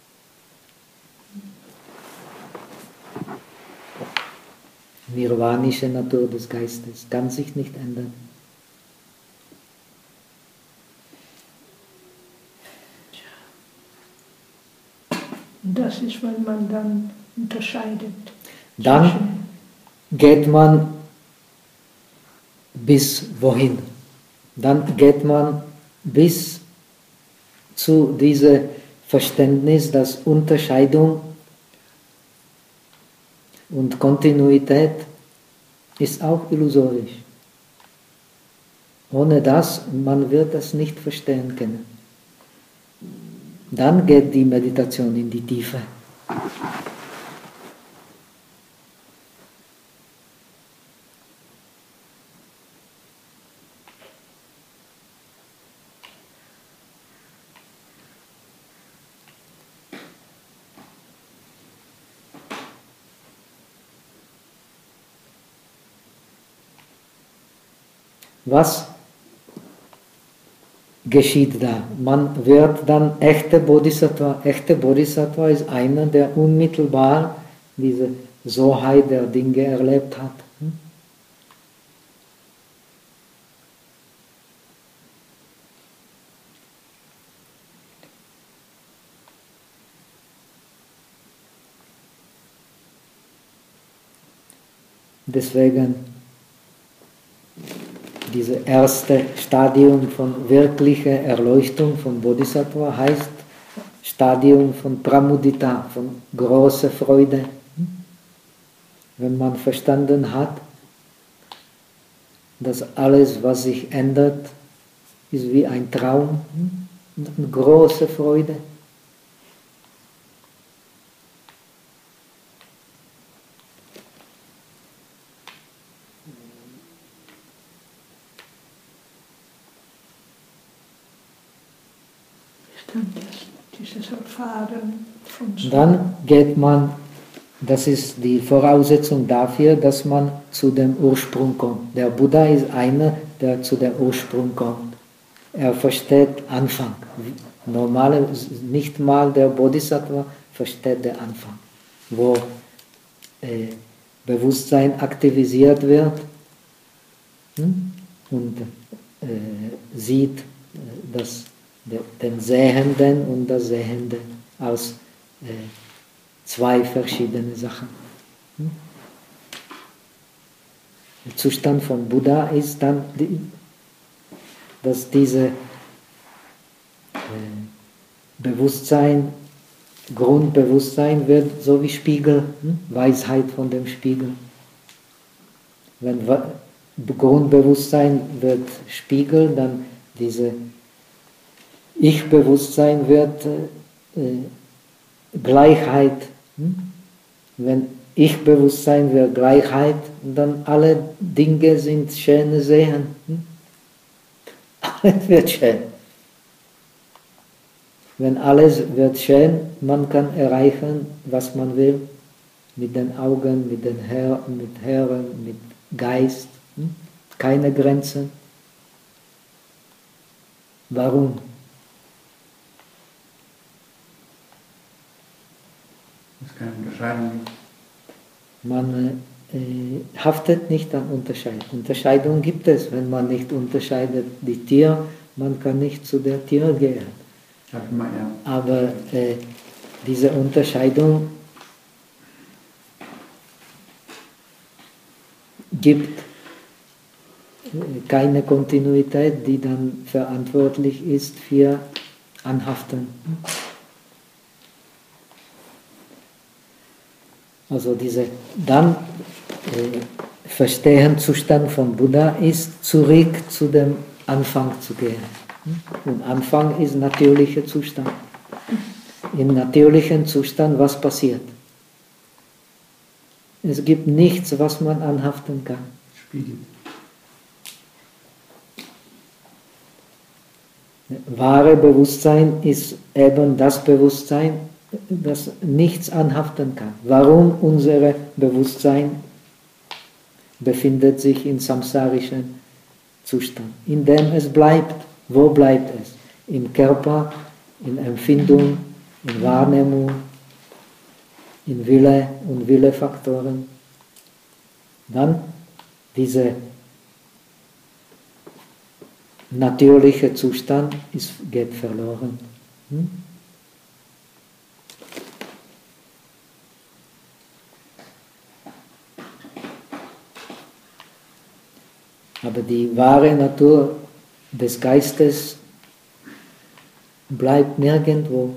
Nirvanische Natur des Geistes kann sich nicht ändern. Und das ist, wenn man dann unterscheidet. Dann geht man bis wohin? Dann geht man bis zu diesem Verständnis, dass Unterscheidung und Kontinuität ist auch illusorisch. Ohne das, man wird das nicht verstehen können. Dann geht die Meditation in die Tiefe. Was geschieht da? Man wird dann echte Bodhisattva. Echte Bodhisattva ist einer, der unmittelbar diese Soheit der Dinge erlebt hat. Deswegen dieses erste Stadium von wirklicher Erleuchtung von Bodhisattva heißt Stadium von Pramudita, von großer Freude. Wenn man verstanden hat, dass alles, was sich ändert, ist wie ein Traum, eine große Freude. Dann das, dieses Erfahren von so. Dann geht man, das ist die Voraussetzung dafür, dass man zu dem Ursprung kommt. Der Buddha ist einer, der zu dem Ursprung kommt. Er versteht Anfang. Normale, nicht mal der Bodhisattva versteht den Anfang, wo äh, Bewusstsein aktivisiert wird hm? und äh, sieht, äh, dass den Sehenden und das Sehende als äh, zwei verschiedene Sachen. Hm? Der Zustand von Buddha ist dann, die, dass diese äh, Bewusstsein, Grundbewusstsein wird so wie Spiegel, hm? Weisheit von dem Spiegel. Wenn Grundbewusstsein wird Spiegel, dann diese Ich-Bewusstsein wird äh, Gleichheit. Hm? Wenn Ich-Bewusstsein wird Gleichheit, dann alle Dinge sind schöne Sehen. Hm? Alles wird schön. Wenn alles wird schön, man kann erreichen, was man will, mit den Augen, mit den Her mit Hören, mit Geist. Hm? Keine Grenzen. Warum? Es keine Unterscheidung gibt. Man äh, haftet nicht an Unterscheidung. Unterscheidung gibt es, wenn man nicht unterscheidet die Tier, man kann nicht zu der Tier gehen. Ich meine, ja. Aber äh, diese Unterscheidung gibt keine Kontinuität, die dann verantwortlich ist für Anhaften. Also dieser dann äh, Verstehenzustand von Buddha ist, zurück zu dem Anfang zu gehen. Und Anfang ist natürlicher Zustand. Im natürlichen Zustand, was passiert? Es gibt nichts, was man anhaften kann. Spiegel. Wahre Bewusstsein ist eben das Bewusstsein, das nichts anhaften kann. Warum unser Bewusstsein befindet sich in samsarischen Zustand? Indem es bleibt. Wo bleibt es? Im Körper, in Empfindung, in Wahrnehmung, in Wille und Willefaktoren. Dann dieser natürliche Zustand ist, geht verloren. Hm? Aber die wahre Natur des Geistes bleibt nirgendwo.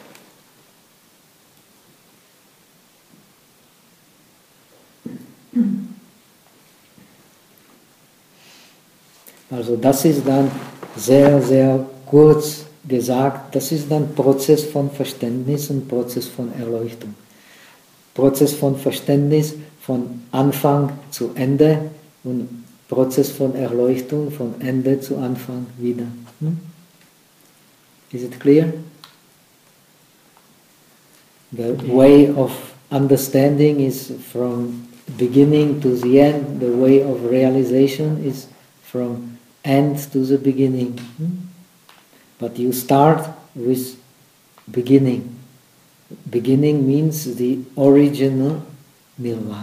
Also das ist dann sehr, sehr kurz gesagt, das ist dann Prozess von Verständnis und Prozess von Erleuchtung. Prozess von Verständnis von Anfang zu Ende und Prozess von Erleuchtung von Ende zu Anfang wieder. Hm? Is it clear? The way of understanding is from beginning to the end. The way of realization is from end to the beginning. Hmm? But you start with beginning. Beginning means the original nirvana.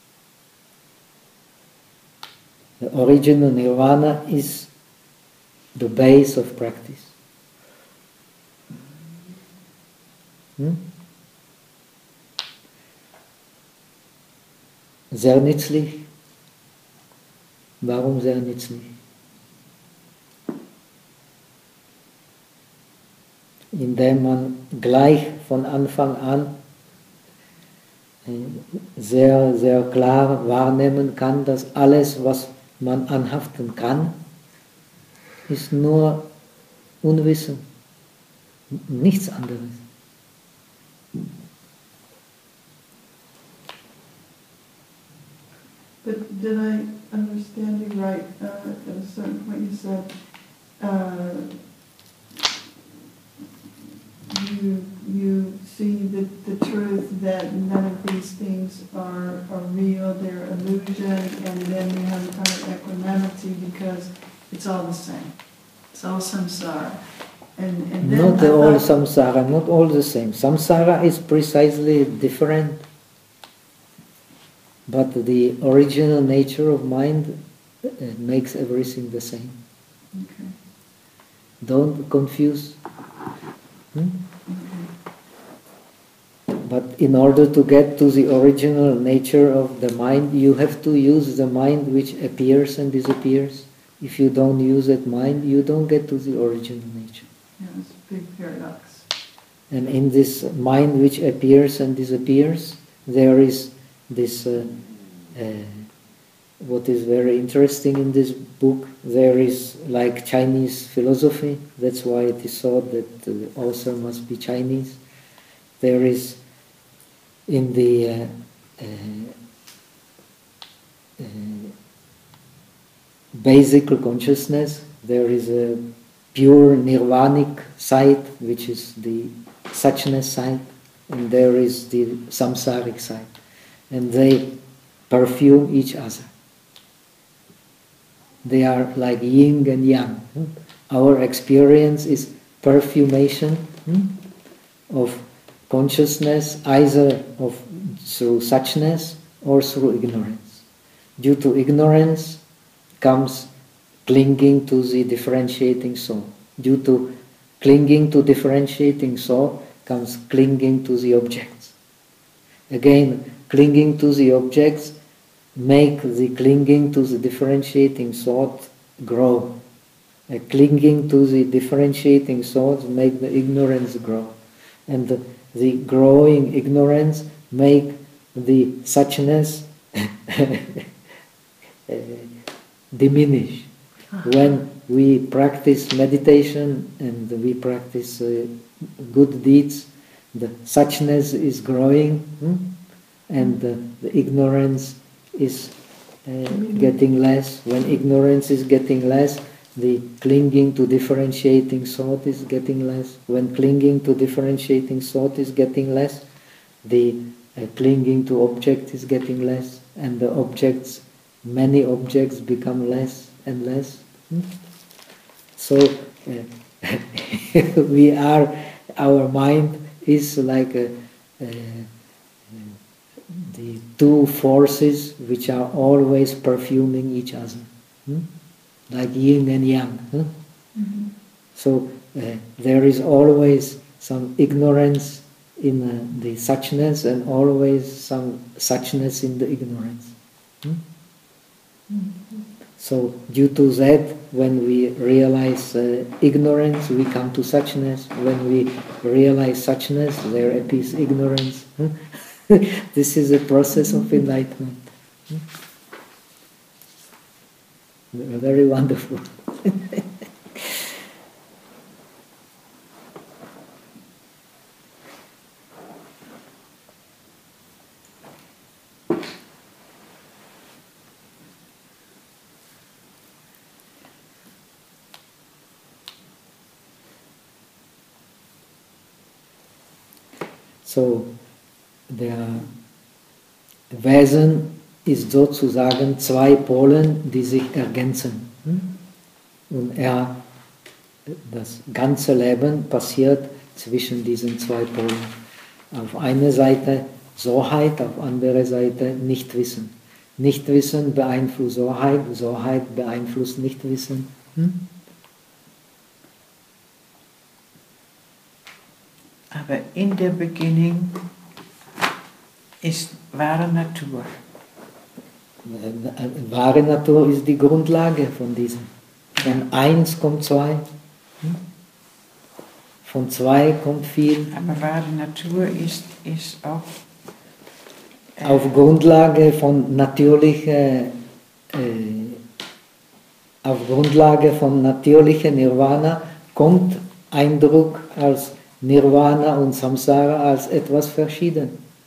The original nirvana is the base of practice. Hm? Sehr nützlich. Warum sehr nützlich? Indem man gleich von Anfang an sehr, sehr klar wahrnehmen kann, dass alles, was man anhaften kann, ist nur Unwissen, nichts anderes. But did I understand you right? Uh, at a certain point you said uh, you you see the, the truth that none of these things are, are real, they're illusion, and then you have a kind of equanimity because it's all the same. It's all samsara. And, and then Not I all thought, samsara, not all the same. Samsara is precisely different, but the original nature of mind uh, makes everything the same. okay, Don't confuse. Hmm? okay. But in order to get to the original nature of the mind, you have to use the mind which appears and disappears. If you don't use that mind, you don't get to the original nature. Yeah, it's a big paradox. And in this mind which appears and disappears, there is this, uh, uh, what is very interesting in this book, there is like Chinese philosophy, that's why it is thought that the author must be Chinese. There is in the uh, uh, uh, basic consciousness, there is a pure nirvanic side, which is the suchness side, and there is the samsaric side. And they perfume each other. They are like yin and yang. Our experience is perfumation of consciousness, either of through suchness or through ignorance. Due to ignorance comes clinging to the differentiating soul. Due to clinging to differentiating soul comes clinging to the objects. Again, clinging to the objects make the clinging to the differentiating thought grow. Uh, clinging to the differentiating thoughts make the ignorance grow. And the, the growing ignorance make the suchness uh, diminish. When we practice meditation and we practice uh, good deeds, the suchness is growing, hmm? and uh, the ignorance is uh, getting less. When ignorance is getting less, the clinging to differentiating thought is getting less. When clinging to differentiating thought is getting less, the uh, clinging to object is getting less, and the objects, many objects become less and less. Hmm? So uh, we are, our mind is like a, a, the two forces which are always perfuming each other, hmm? like yin and yang. Huh? Mm-hmm. So uh, there is always some ignorance in uh, the suchness and always some suchness in the ignorance. Hmm? Mm-hmm. So due to that, when we realize uh, ignorance, we come to suchness. When we realize suchness, there appears ignorance. Hmm? This is a process of enlightenment. Hmm? Very wonderful. So, der Wesen ist sozusagen zwei Polen, die sich ergänzen. Und er, das ganze Leben passiert zwischen diesen zwei Polen. Auf einer Seite Soheit, auf der anderen Seite Nichtwissen. Nichtwissen beeinflusst Soheit, Soheit beeinflusst Nichtwissen. Hm? Aber in der Beginning ist wahre Natur. Wahre Natur ist die Grundlage von diesem. Von eins kommt zwei, von zwei kommt viel. Aber wahre Natur ist, ist auch... Äh, auf Grundlage von natürlicher, äh, auf Grundlage von natürlicher Nirvana kommt Eindruck als Nirvana und Samsara als etwas verschieden.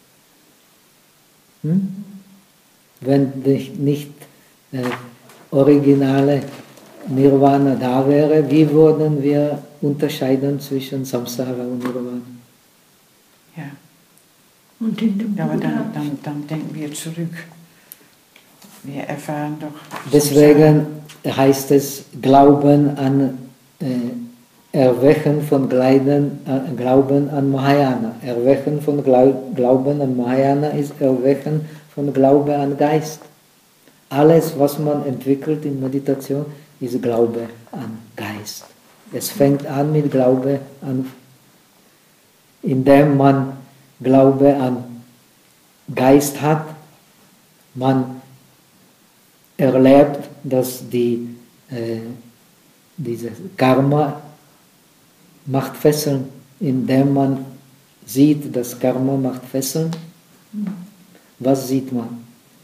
Hm? Wenn nicht äh, originale Nirvana da wäre, wie würden wir unterscheiden zwischen Samsara und Nirvana? Ja. Und in dem Ja, aber Buddha, dann, dann, dann denken wir zurück. Wir erfahren doch... Deswegen heißt es Glauben an äh, Erwecken von Glauben, äh, Glauben an Mahayana. Erwecken von Glaub, Glauben an Mahayana ist Erwecken von Glaube an Geist. Alles, was man entwickelt in Meditation, ist Glaube an Geist. Es fängt an mit Glaube an, indem man Glaube an Geist hat, man erlebt, dass die, äh, diese Karma macht Fesseln, indem man sieht, dass Karma macht Fesseln. Was sieht man?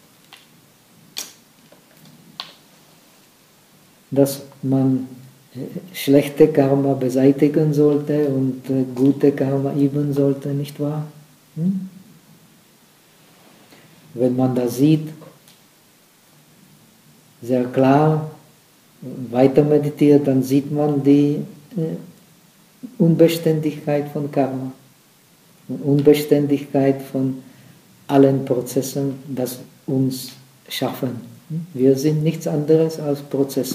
Dass man äh, schlechte Karma beseitigen sollte und äh, gute Karma üben sollte, nicht wahr? Hm? Wenn man das sieht, sehr klar, weiter meditiert, dann sieht man die äh, Unbeständigkeit von Karma, Unbeständigkeit von allen Prozessen, das uns schaffen. Wir sind nichts anderes als Prozesse.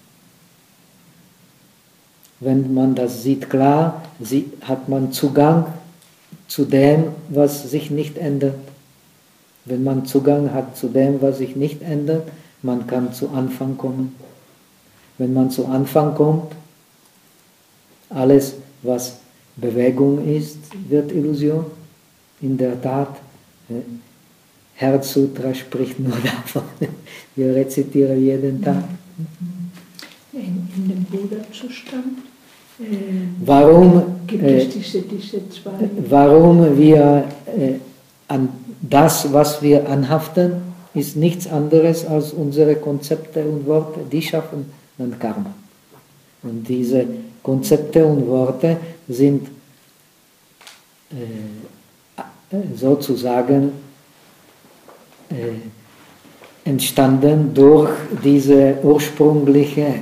Wenn man das sieht klar, hat man Zugang zu dem, was sich nicht ändert. Wenn man Zugang hat zu dem, was sich nicht ändert, man kann zu Anfang kommen. Wenn man zu Anfang kommt, alles, was Bewegung ist, wird Illusion. In der Tat, Herz Sutra spricht nur davon. Wir rezitieren jeden Tag. In, in dem Buddha-Zustand äh, Warum, gibt äh, es diese, diese zwei. warum wir äh, an das, was wir anhaften, ist nichts anderes als unsere Konzepte und Worte, die schaffen dann Karma. Und diese Konzepte und Worte sind äh, sozusagen äh, entstanden durch diese ursprüngliche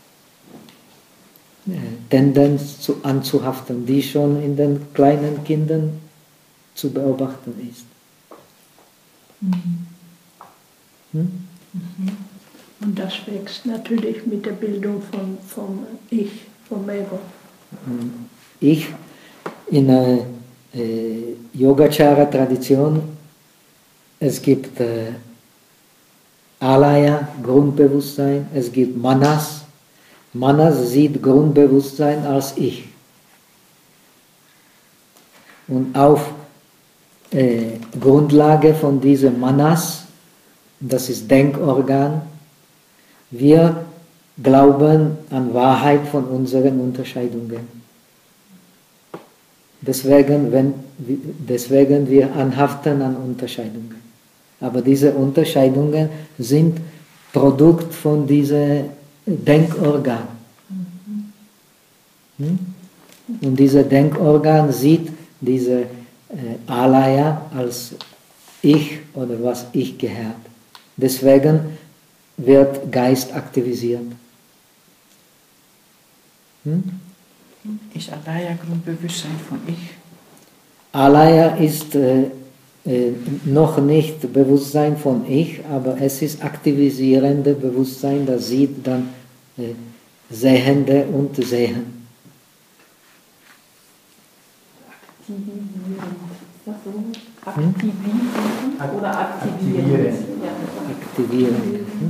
Tendenz zu, anzuhaften, die schon in den kleinen Kindern zu beobachten ist. Mhm. Hm? Und das wächst natürlich mit der Bildung von, vom Ich, vom Ego. Ich in der äh, Yogacara-Tradition, es gibt äh, Alaya, Grundbewusstsein, es gibt Manas. Manas sieht Grundbewusstsein als Ich. Und auf äh, Grundlage von diesem Manas, das ist Denkorgan, wir glauben an Wahrheit von unseren Unterscheidungen. Deswegen, wenn, deswegen wir anhaften an Unterscheidungen. Aber diese Unterscheidungen sind Produkt von diesem Denkorgan. Hm? Und dieser Denkorgan sieht diese äh, Alaya als Ich oder was Ich gehört. Deswegen wird Geist aktivisiert. Hm? Ist Alaya Grundbewusstsein von Ich? Alaya ist äh, äh, noch nicht Bewusstsein von Ich, aber es ist aktivisierende Bewusstsein, das sieht dann äh, Sehende und Sehen. Aktivieren oder aktivieren? Aktivieren. Hm?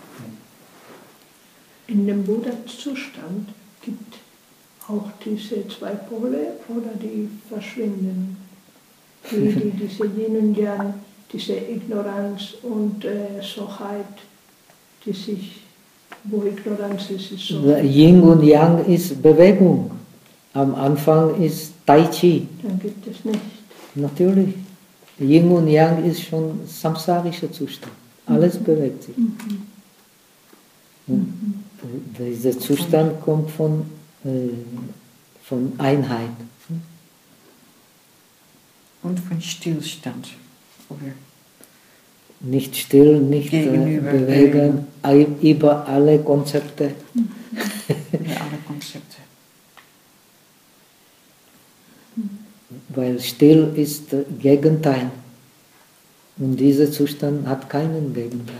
In dem Buddha-Zustand gibt auch diese zwei Pole oder die verschwinden. Die, die, diese Yin und Yang, diese Ignoranz und äh, Soheit, die sich, wo Ignoranz ist, ist so. Yin und Yang ist Bewegung. Am Anfang ist Tai Chi. Dann gibt es nicht. Natürlich. Yin und Yang ist schon samsarischer Zustand. Alles bewegt sich. Und dieser Zustand kommt von, äh, von Einheit. Und von Stillstand. Oder Nicht still, nicht äh, Gegenüber bewegen, ein- über alle Konzepte. über alle Konzepte. Weil still ist äh, Gegenteil. Und dieser Zustand hat keinen Gegenteil.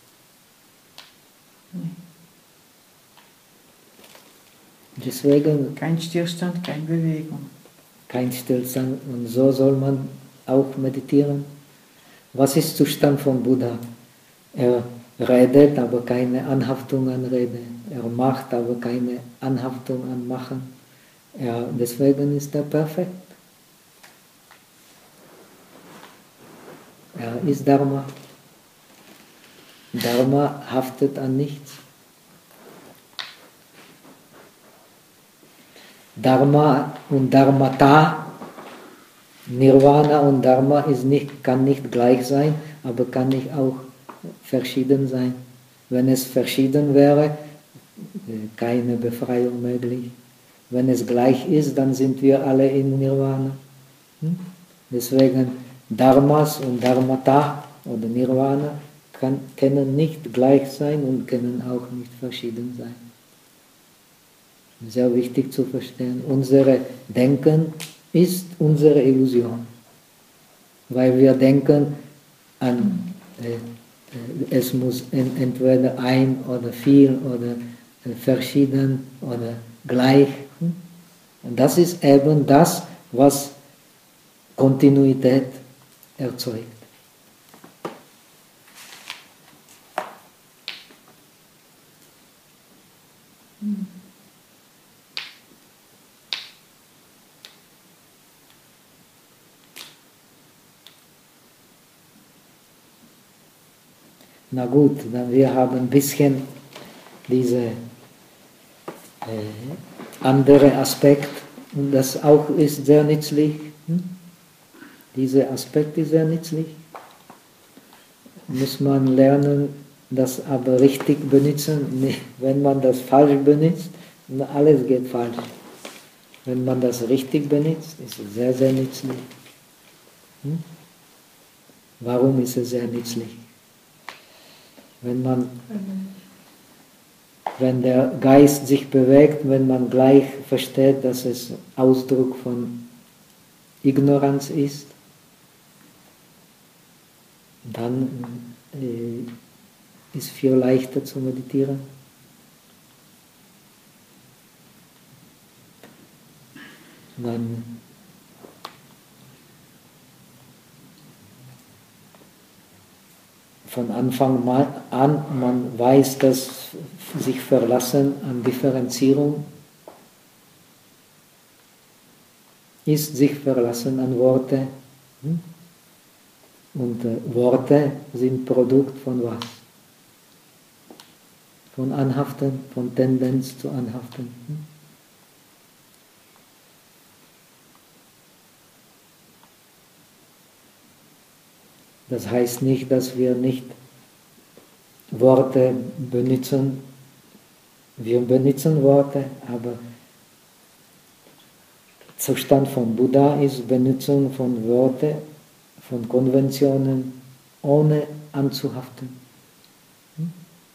Deswegen Kein Stillstand, keine Bewegung. kein Stillstand. Und so soll man auch meditieren. Was ist Zustand von Buddha? Er redet, aber keine Anhaftung an Rede. Er macht, aber keine Anhaftung an Machen. Er, deswegen ist er perfekt. Er ist Dharma. Dharma haftet an nichts. Dharma und Dharmata, Nirvana und Dharma ist nicht, kann nicht gleich sein, aber kann nicht auch verschieden sein. Wenn es verschieden wäre, keine Befreiung möglich. Wenn es gleich ist, dann sind wir alle in Nirvana. Deswegen Dharmas und Dharmata oder Nirvana kann, können nicht gleich sein und können auch nicht verschieden sein. Sehr wichtig zu verstehen. Unser Denken ist unsere Illusion. Weil wir denken an, äh, es muss entweder ein oder viel oder äh, verschieden oder gleich. Und das ist eben das, was Kontinuität erzeugt. Na gut, dann wir haben ein bisschen diese äh, andere Aspekt, und das auch ist sehr nützlich. Hm? Dieser Aspekt ist sehr nützlich. Muss man lernen, das aber richtig benutzen. Wenn man das falsch benutzt, alles geht falsch. Wenn man das richtig benutzt, ist es sehr, sehr nützlich. Hm? Warum ist es sehr nützlich? Wenn man, wenn der Geist sich bewegt, wenn man gleich versteht, dass es Ausdruck von Ignoranz ist, dann äh, ist viel leichter zu meditieren. Dann von Anfang an, man weiß, dass sich Verlassen an Differenzierung ist, sich verlassen an Worte. Und äh, Worte sind Produkt von was? Von Anhaften, von Tendenz zu Anhaften. Das heißt nicht, dass wir nicht Worte benutzen. Wir benutzen Worte, aber Zustand von Buddha ist Benutzung von Worten, von Konventionen, ohne anzuhaften. Hm?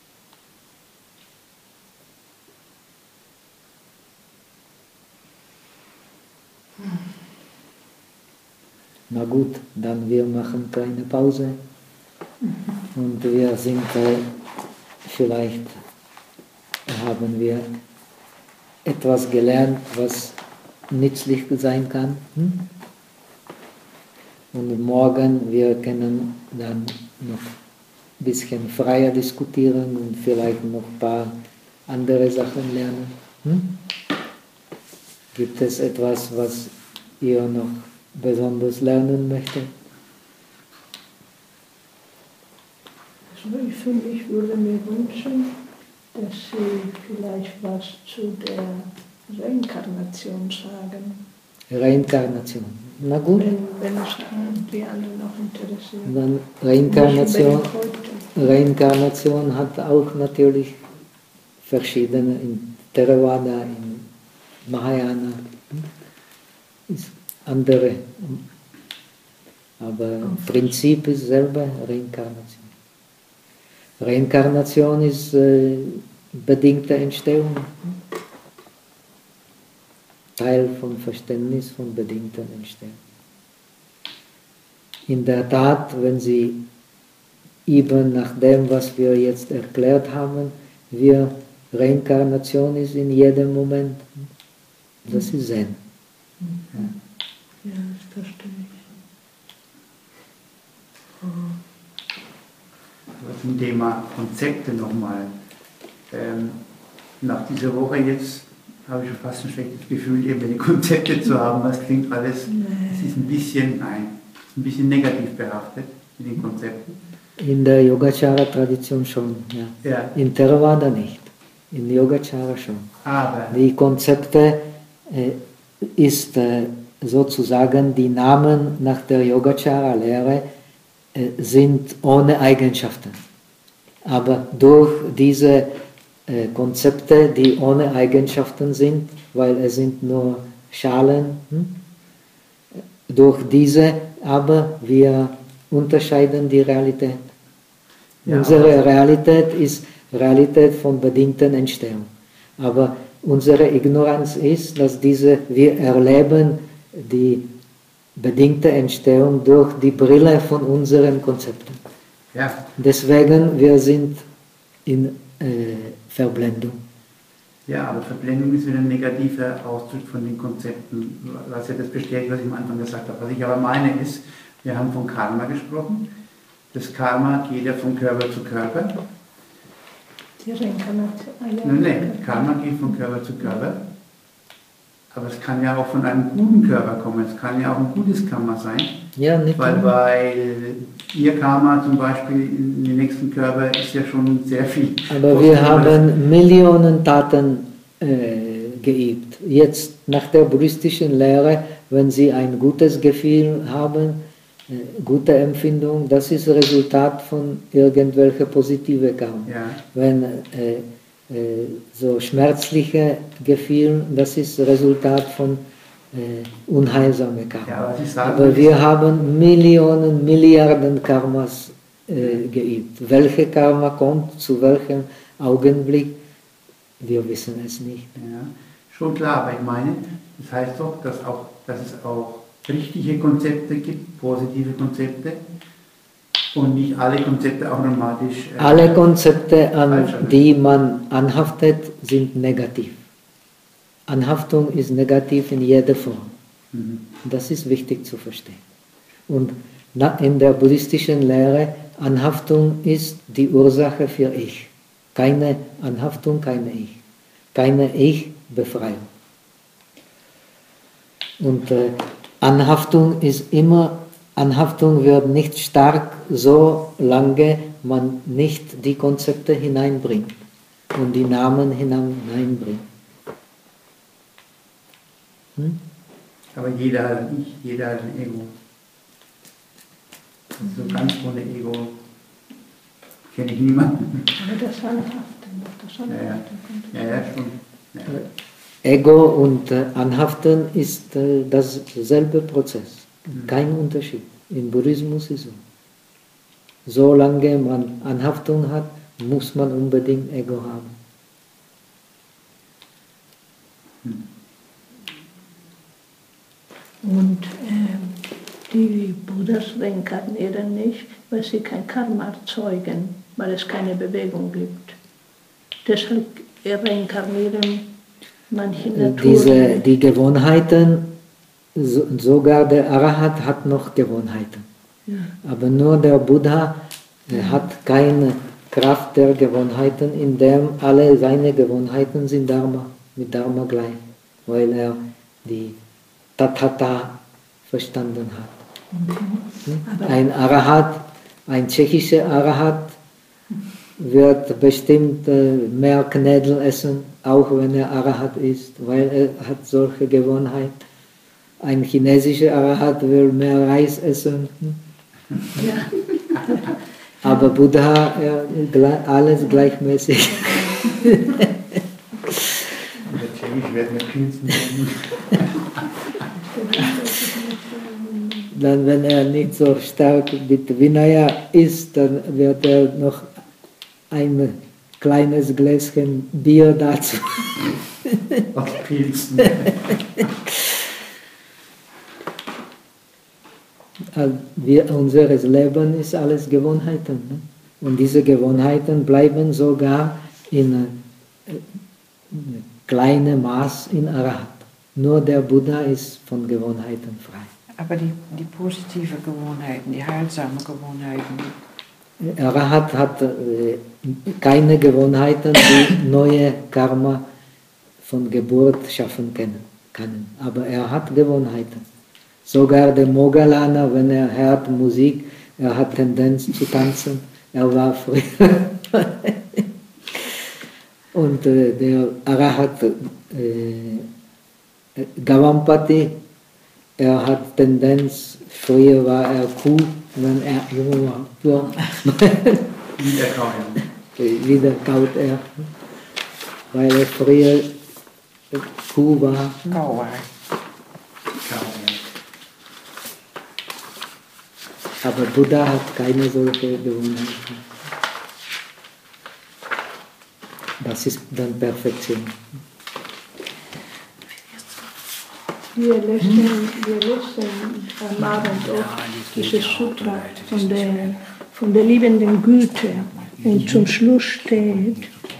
Na gut, dann wir machen keine Pause und wir sind äh, vielleicht haben wir etwas gelernt, was nützlich sein kann. Hm? Und morgen wir können dann noch ein bisschen freier diskutieren und vielleicht noch ein paar andere Sachen lernen. Hm? Gibt es etwas, was ihr noch besonders lernen möchtet? Also ich finde, ich würde mir wünschen, dass Sie vielleicht was zu der Reinkarnation sagen. Reinkarnation. Na gut. Wenn, wenn es die anderen noch interessiert. Dann Reinkarnation. Reinkarnation hat auch natürlich verschiedene, in Theravada, in Mahayana, ist andere. Aber Prinzip ist selber Reinkarnation. Reinkarnation ist äh, bedingte Entstehung. Teil vom Verständnis von bedingter Entstehung. In der Tat, wenn Sie eben nach dem, was wir jetzt erklärt haben, wir Reinkarnation ist in jedem Moment. Das ist Zen. Ja, ja, das verstehe ich. Aber zum Thema Konzepte nochmal. Ähm, nach dieser Woche jetzt habe ich schon fast ein schlechtes Gefühl, irgendwelche Konzepte zu haben. Das klingt alles, es ist ein bisschen, nein, ein bisschen negativ behaftet mit den Konzepten. In der Yogacara-Tradition schon, ja. Ja. In Theravada nicht. In Yogacara schon. Aber die Konzepte äh, ist äh, sozusagen die Namen nach der Yogacara-Lehre äh, sind ohne Eigenschaften. Aber durch diese äh, Konzepte, die ohne Eigenschaften sind, weil es sind nur Schalen, hm? durch diese aber wir unterscheiden die Realität. Ja, unsere Realität ist Realität von bedingten Entstehung. Aber unsere Ignoranz ist, dass diese, wir erleben die bedingte Entstehung durch die Brille von unseren Konzepten. ja. Deswegen wir sind in äh, Verblendung. Ja, aber Verblendung ist wieder ein negativer Ausdruck von den Konzepten, was ja das bestätigt, was ich am Anfang gesagt habe. Was ich aber meine ist, wir haben von Karma gesprochen. Das Karma geht ja von Körper zu Körper. Die Reinkarnation. Ah, ja. Nein, nein, Karma geht von Körper zu Körper. Aber es kann ja auch von einem guten Körper kommen. Es kann ja auch ein gutes Karma sein. Ja, nicht Weil, immer. weil ihr Karma zum Beispiel in den nächsten Körper ist ja schon sehr viel. Aber wir haben Millionen Taten äh, geübt. Jetzt nach der buddhistischen Lehre, wenn Sie ein gutes Gefühl haben, äh, gute Empfindung, das ist Resultat von irgendwelcher positive Karma. Ja. Wenn äh, äh, so schmerzliche Gefühle, das ist Resultat von äh, unheilsamen Karma. Ja, aber Sie sagen, Aber wir haben Millionen, Milliarden Karmas äh, geübt. Welche Karma kommt zu welchem Augenblick, wir wissen es nicht. Ja, schon klar, aber ich meine, das heißt doch, dass, auch, dass es auch richtige Konzepte gibt, positive Konzepte und nicht alle Konzepte automatisch. Äh, Alle Konzepte, an falsch die man anhaftet, sind negativ. Anhaftung ist negativ in jeder Form. Mhm. Das ist wichtig zu verstehen. Und na- in der buddhistischen Lehre, Anhaftung ist die Ursache für Ich. Keine Anhaftung, keine Ich. Keine Ich-Befreiung. Und äh, Anhaftung ist immer, Anhaftung wird nicht stark, so lange man nicht die Konzepte hineinbringt und die Namen hineinbringt. Hm? Aber jeder hat ein Ich, jeder hat ein Ego. So ganz ohne Ego kenne ich niemanden. Aber das Anhaften, das Ja, ja, Anhaften kommt. ja, ja schon. Ja. Ego und äh, Anhaften ist äh, dasselbe Prozess, kein Unterschied. Im Buddhismus ist so. Solange man Anhaftung hat, muss man unbedingt Ego haben. Und ähm, die Buddhas reinkarnieren nicht, weil sie kein Karma erzeugen, weil es keine Bewegung gibt. Deshalb reinkarnieren manche Naturen. Diese, die Gewohnheiten, so, sogar der Arahat hat noch Gewohnheiten. Ja. Aber nur der Buddha äh, hat keine Kraft der Gewohnheiten, in dem alle seine Gewohnheiten sind Dharma, mit Dharma gleich, weil er die Tathata verstanden hat. Hm? Ein Arahat, ein tschechischer Arahat wird bestimmt äh, mehr Knädel essen, auch wenn er Arahat ist, weil er hat solche Gewohnheit. Ein chinesischer Arahat will mehr Reis essen. Hm? Ja. Aber Buddha, er, gle- alles gleichmäßig. Der Tschechisch wird mit Pilzen nehmen. Dann, wenn er nicht so stark mit Vinaya ist, dann wird er noch ein kleines Gläschen Bier dazu. Aus Pilzen. Also wir, unseres Leben ist alles Gewohnheiten. Ne? Und diese Gewohnheiten bleiben sogar in äh, kleinem Maß in Arahat. Nur der Buddha ist von Gewohnheiten frei. Aber die, die positive Gewohnheiten, die heilsame Gewohnheiten, Arahat hat äh, keine Gewohnheiten, die neue Karma von Geburt schaffen können, können. Aber er hat Gewohnheiten. Sogar der Moggallana, wenn er hört Musik, er hat Tendenz zu tanzen. Er war früher. Und äh, der Arahat äh, Gavampati, er hat Tendenz, früher war er Kuh, wenn er jung war. So. Wieder kauen. Wieder kaut er, weil er früher Kuh war. Kauer. Kauen. Aber Buddha hat keine solche Gewohnheiten. Das ist dann Perfektion. Wir lesen, wir lesen am Abend auch dieses Sutra von der, von der liebenden Güte. Und zum Schluss steht,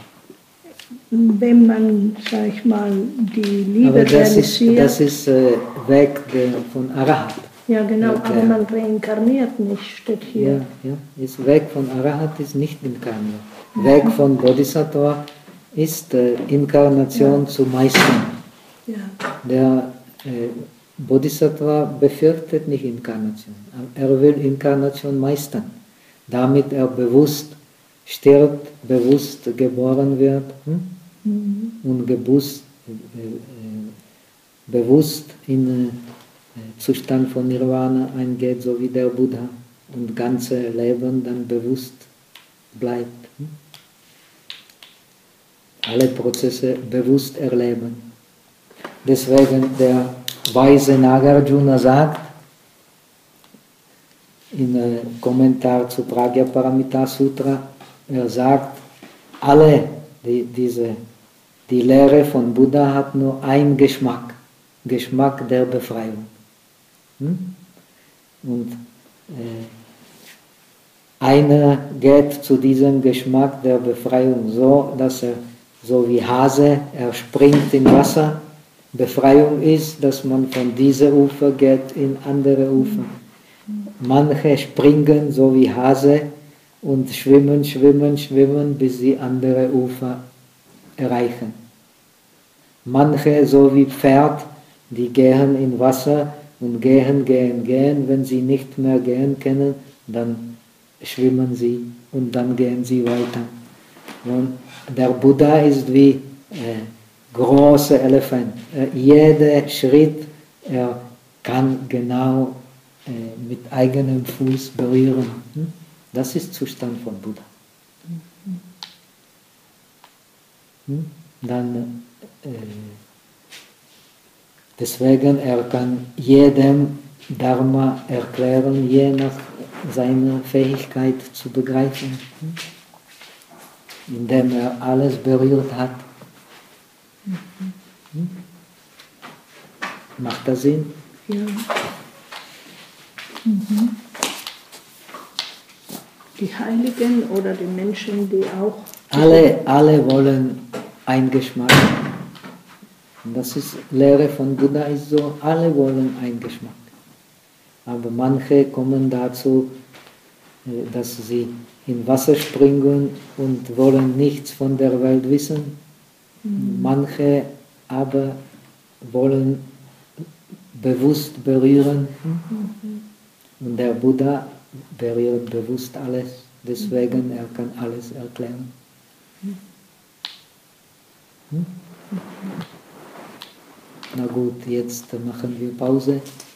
wenn man, sag ich mal, die Liebe Aber das ist, realisiert. das ist äh, Weg der, von Arahat. Ja, genau, Ja, aber man reinkarniert nicht, steht hier. Ja, ja. Ist Weg von Arahat ist nicht Inkarnation. Weg von Bodhisattva ist äh, Inkarnation Ja. zu Meister. Ja. Der äh, Bodhisattva befürchtet nicht Inkarnation. Er will Inkarnation meistern, damit er bewusst stirbt, bewusst geboren wird hm? mhm. und bewusst, äh, bewusst in äh, Zustand von Nirvana eingeht, so wie der Buddha, und ganze Leben dann bewusst bleibt. Hm? Alle Prozesse bewusst erleben. Deswegen der weise Nagarjuna sagt, in einem Kommentar zu Pragyaparamita Sutra, er sagt, alle die, diese, die Lehre von Buddha hat nur einen Geschmack, Geschmack der Befreiung. Hm? Und äh, einer geht zu diesem Geschmack der Befreiung so, dass er, so wie Hase, er springt in Wasser. Befreiung ist, dass man von diesem Ufer geht in andere Ufer. Manche springen so wie Hase und schwimmen, schwimmen, schwimmen, bis sie andere Ufer erreichen. Manche so wie Pferd, die gehen in Wasser und gehen, gehen, gehen. Wenn sie nicht mehr gehen können, dann schwimmen sie und dann gehen sie weiter. Und der Buddha ist wie äh, großer Elefant. Äh, jeder Schritt, er kann genau äh, mit eigenem Fuß berühren. Hm? Das ist Zustand von Buddha. Hm? Dann äh, deswegen er kann jedem Dharma erklären, je nach seiner Fähigkeit zu begreifen, hm? indem er alles berührt hat. Hm? Macht das Sinn? Ja. Mhm. Die Heiligen oder die Menschen, die auch... Alle, alle wollen einen Geschmack. Und das ist Lehre von Buddha ist so, alle wollen einen Geschmack. Aber manche kommen dazu, dass sie in Wasser springen und wollen nichts von der Welt wissen. Mhm. Manche aber wollen bewusst berühren. Mhm. Und der Buddha berührt bewusst alles. Deswegen mhm. er kann alles erklären. Mhm. Hm? Na gut, jetzt machen wir Pause.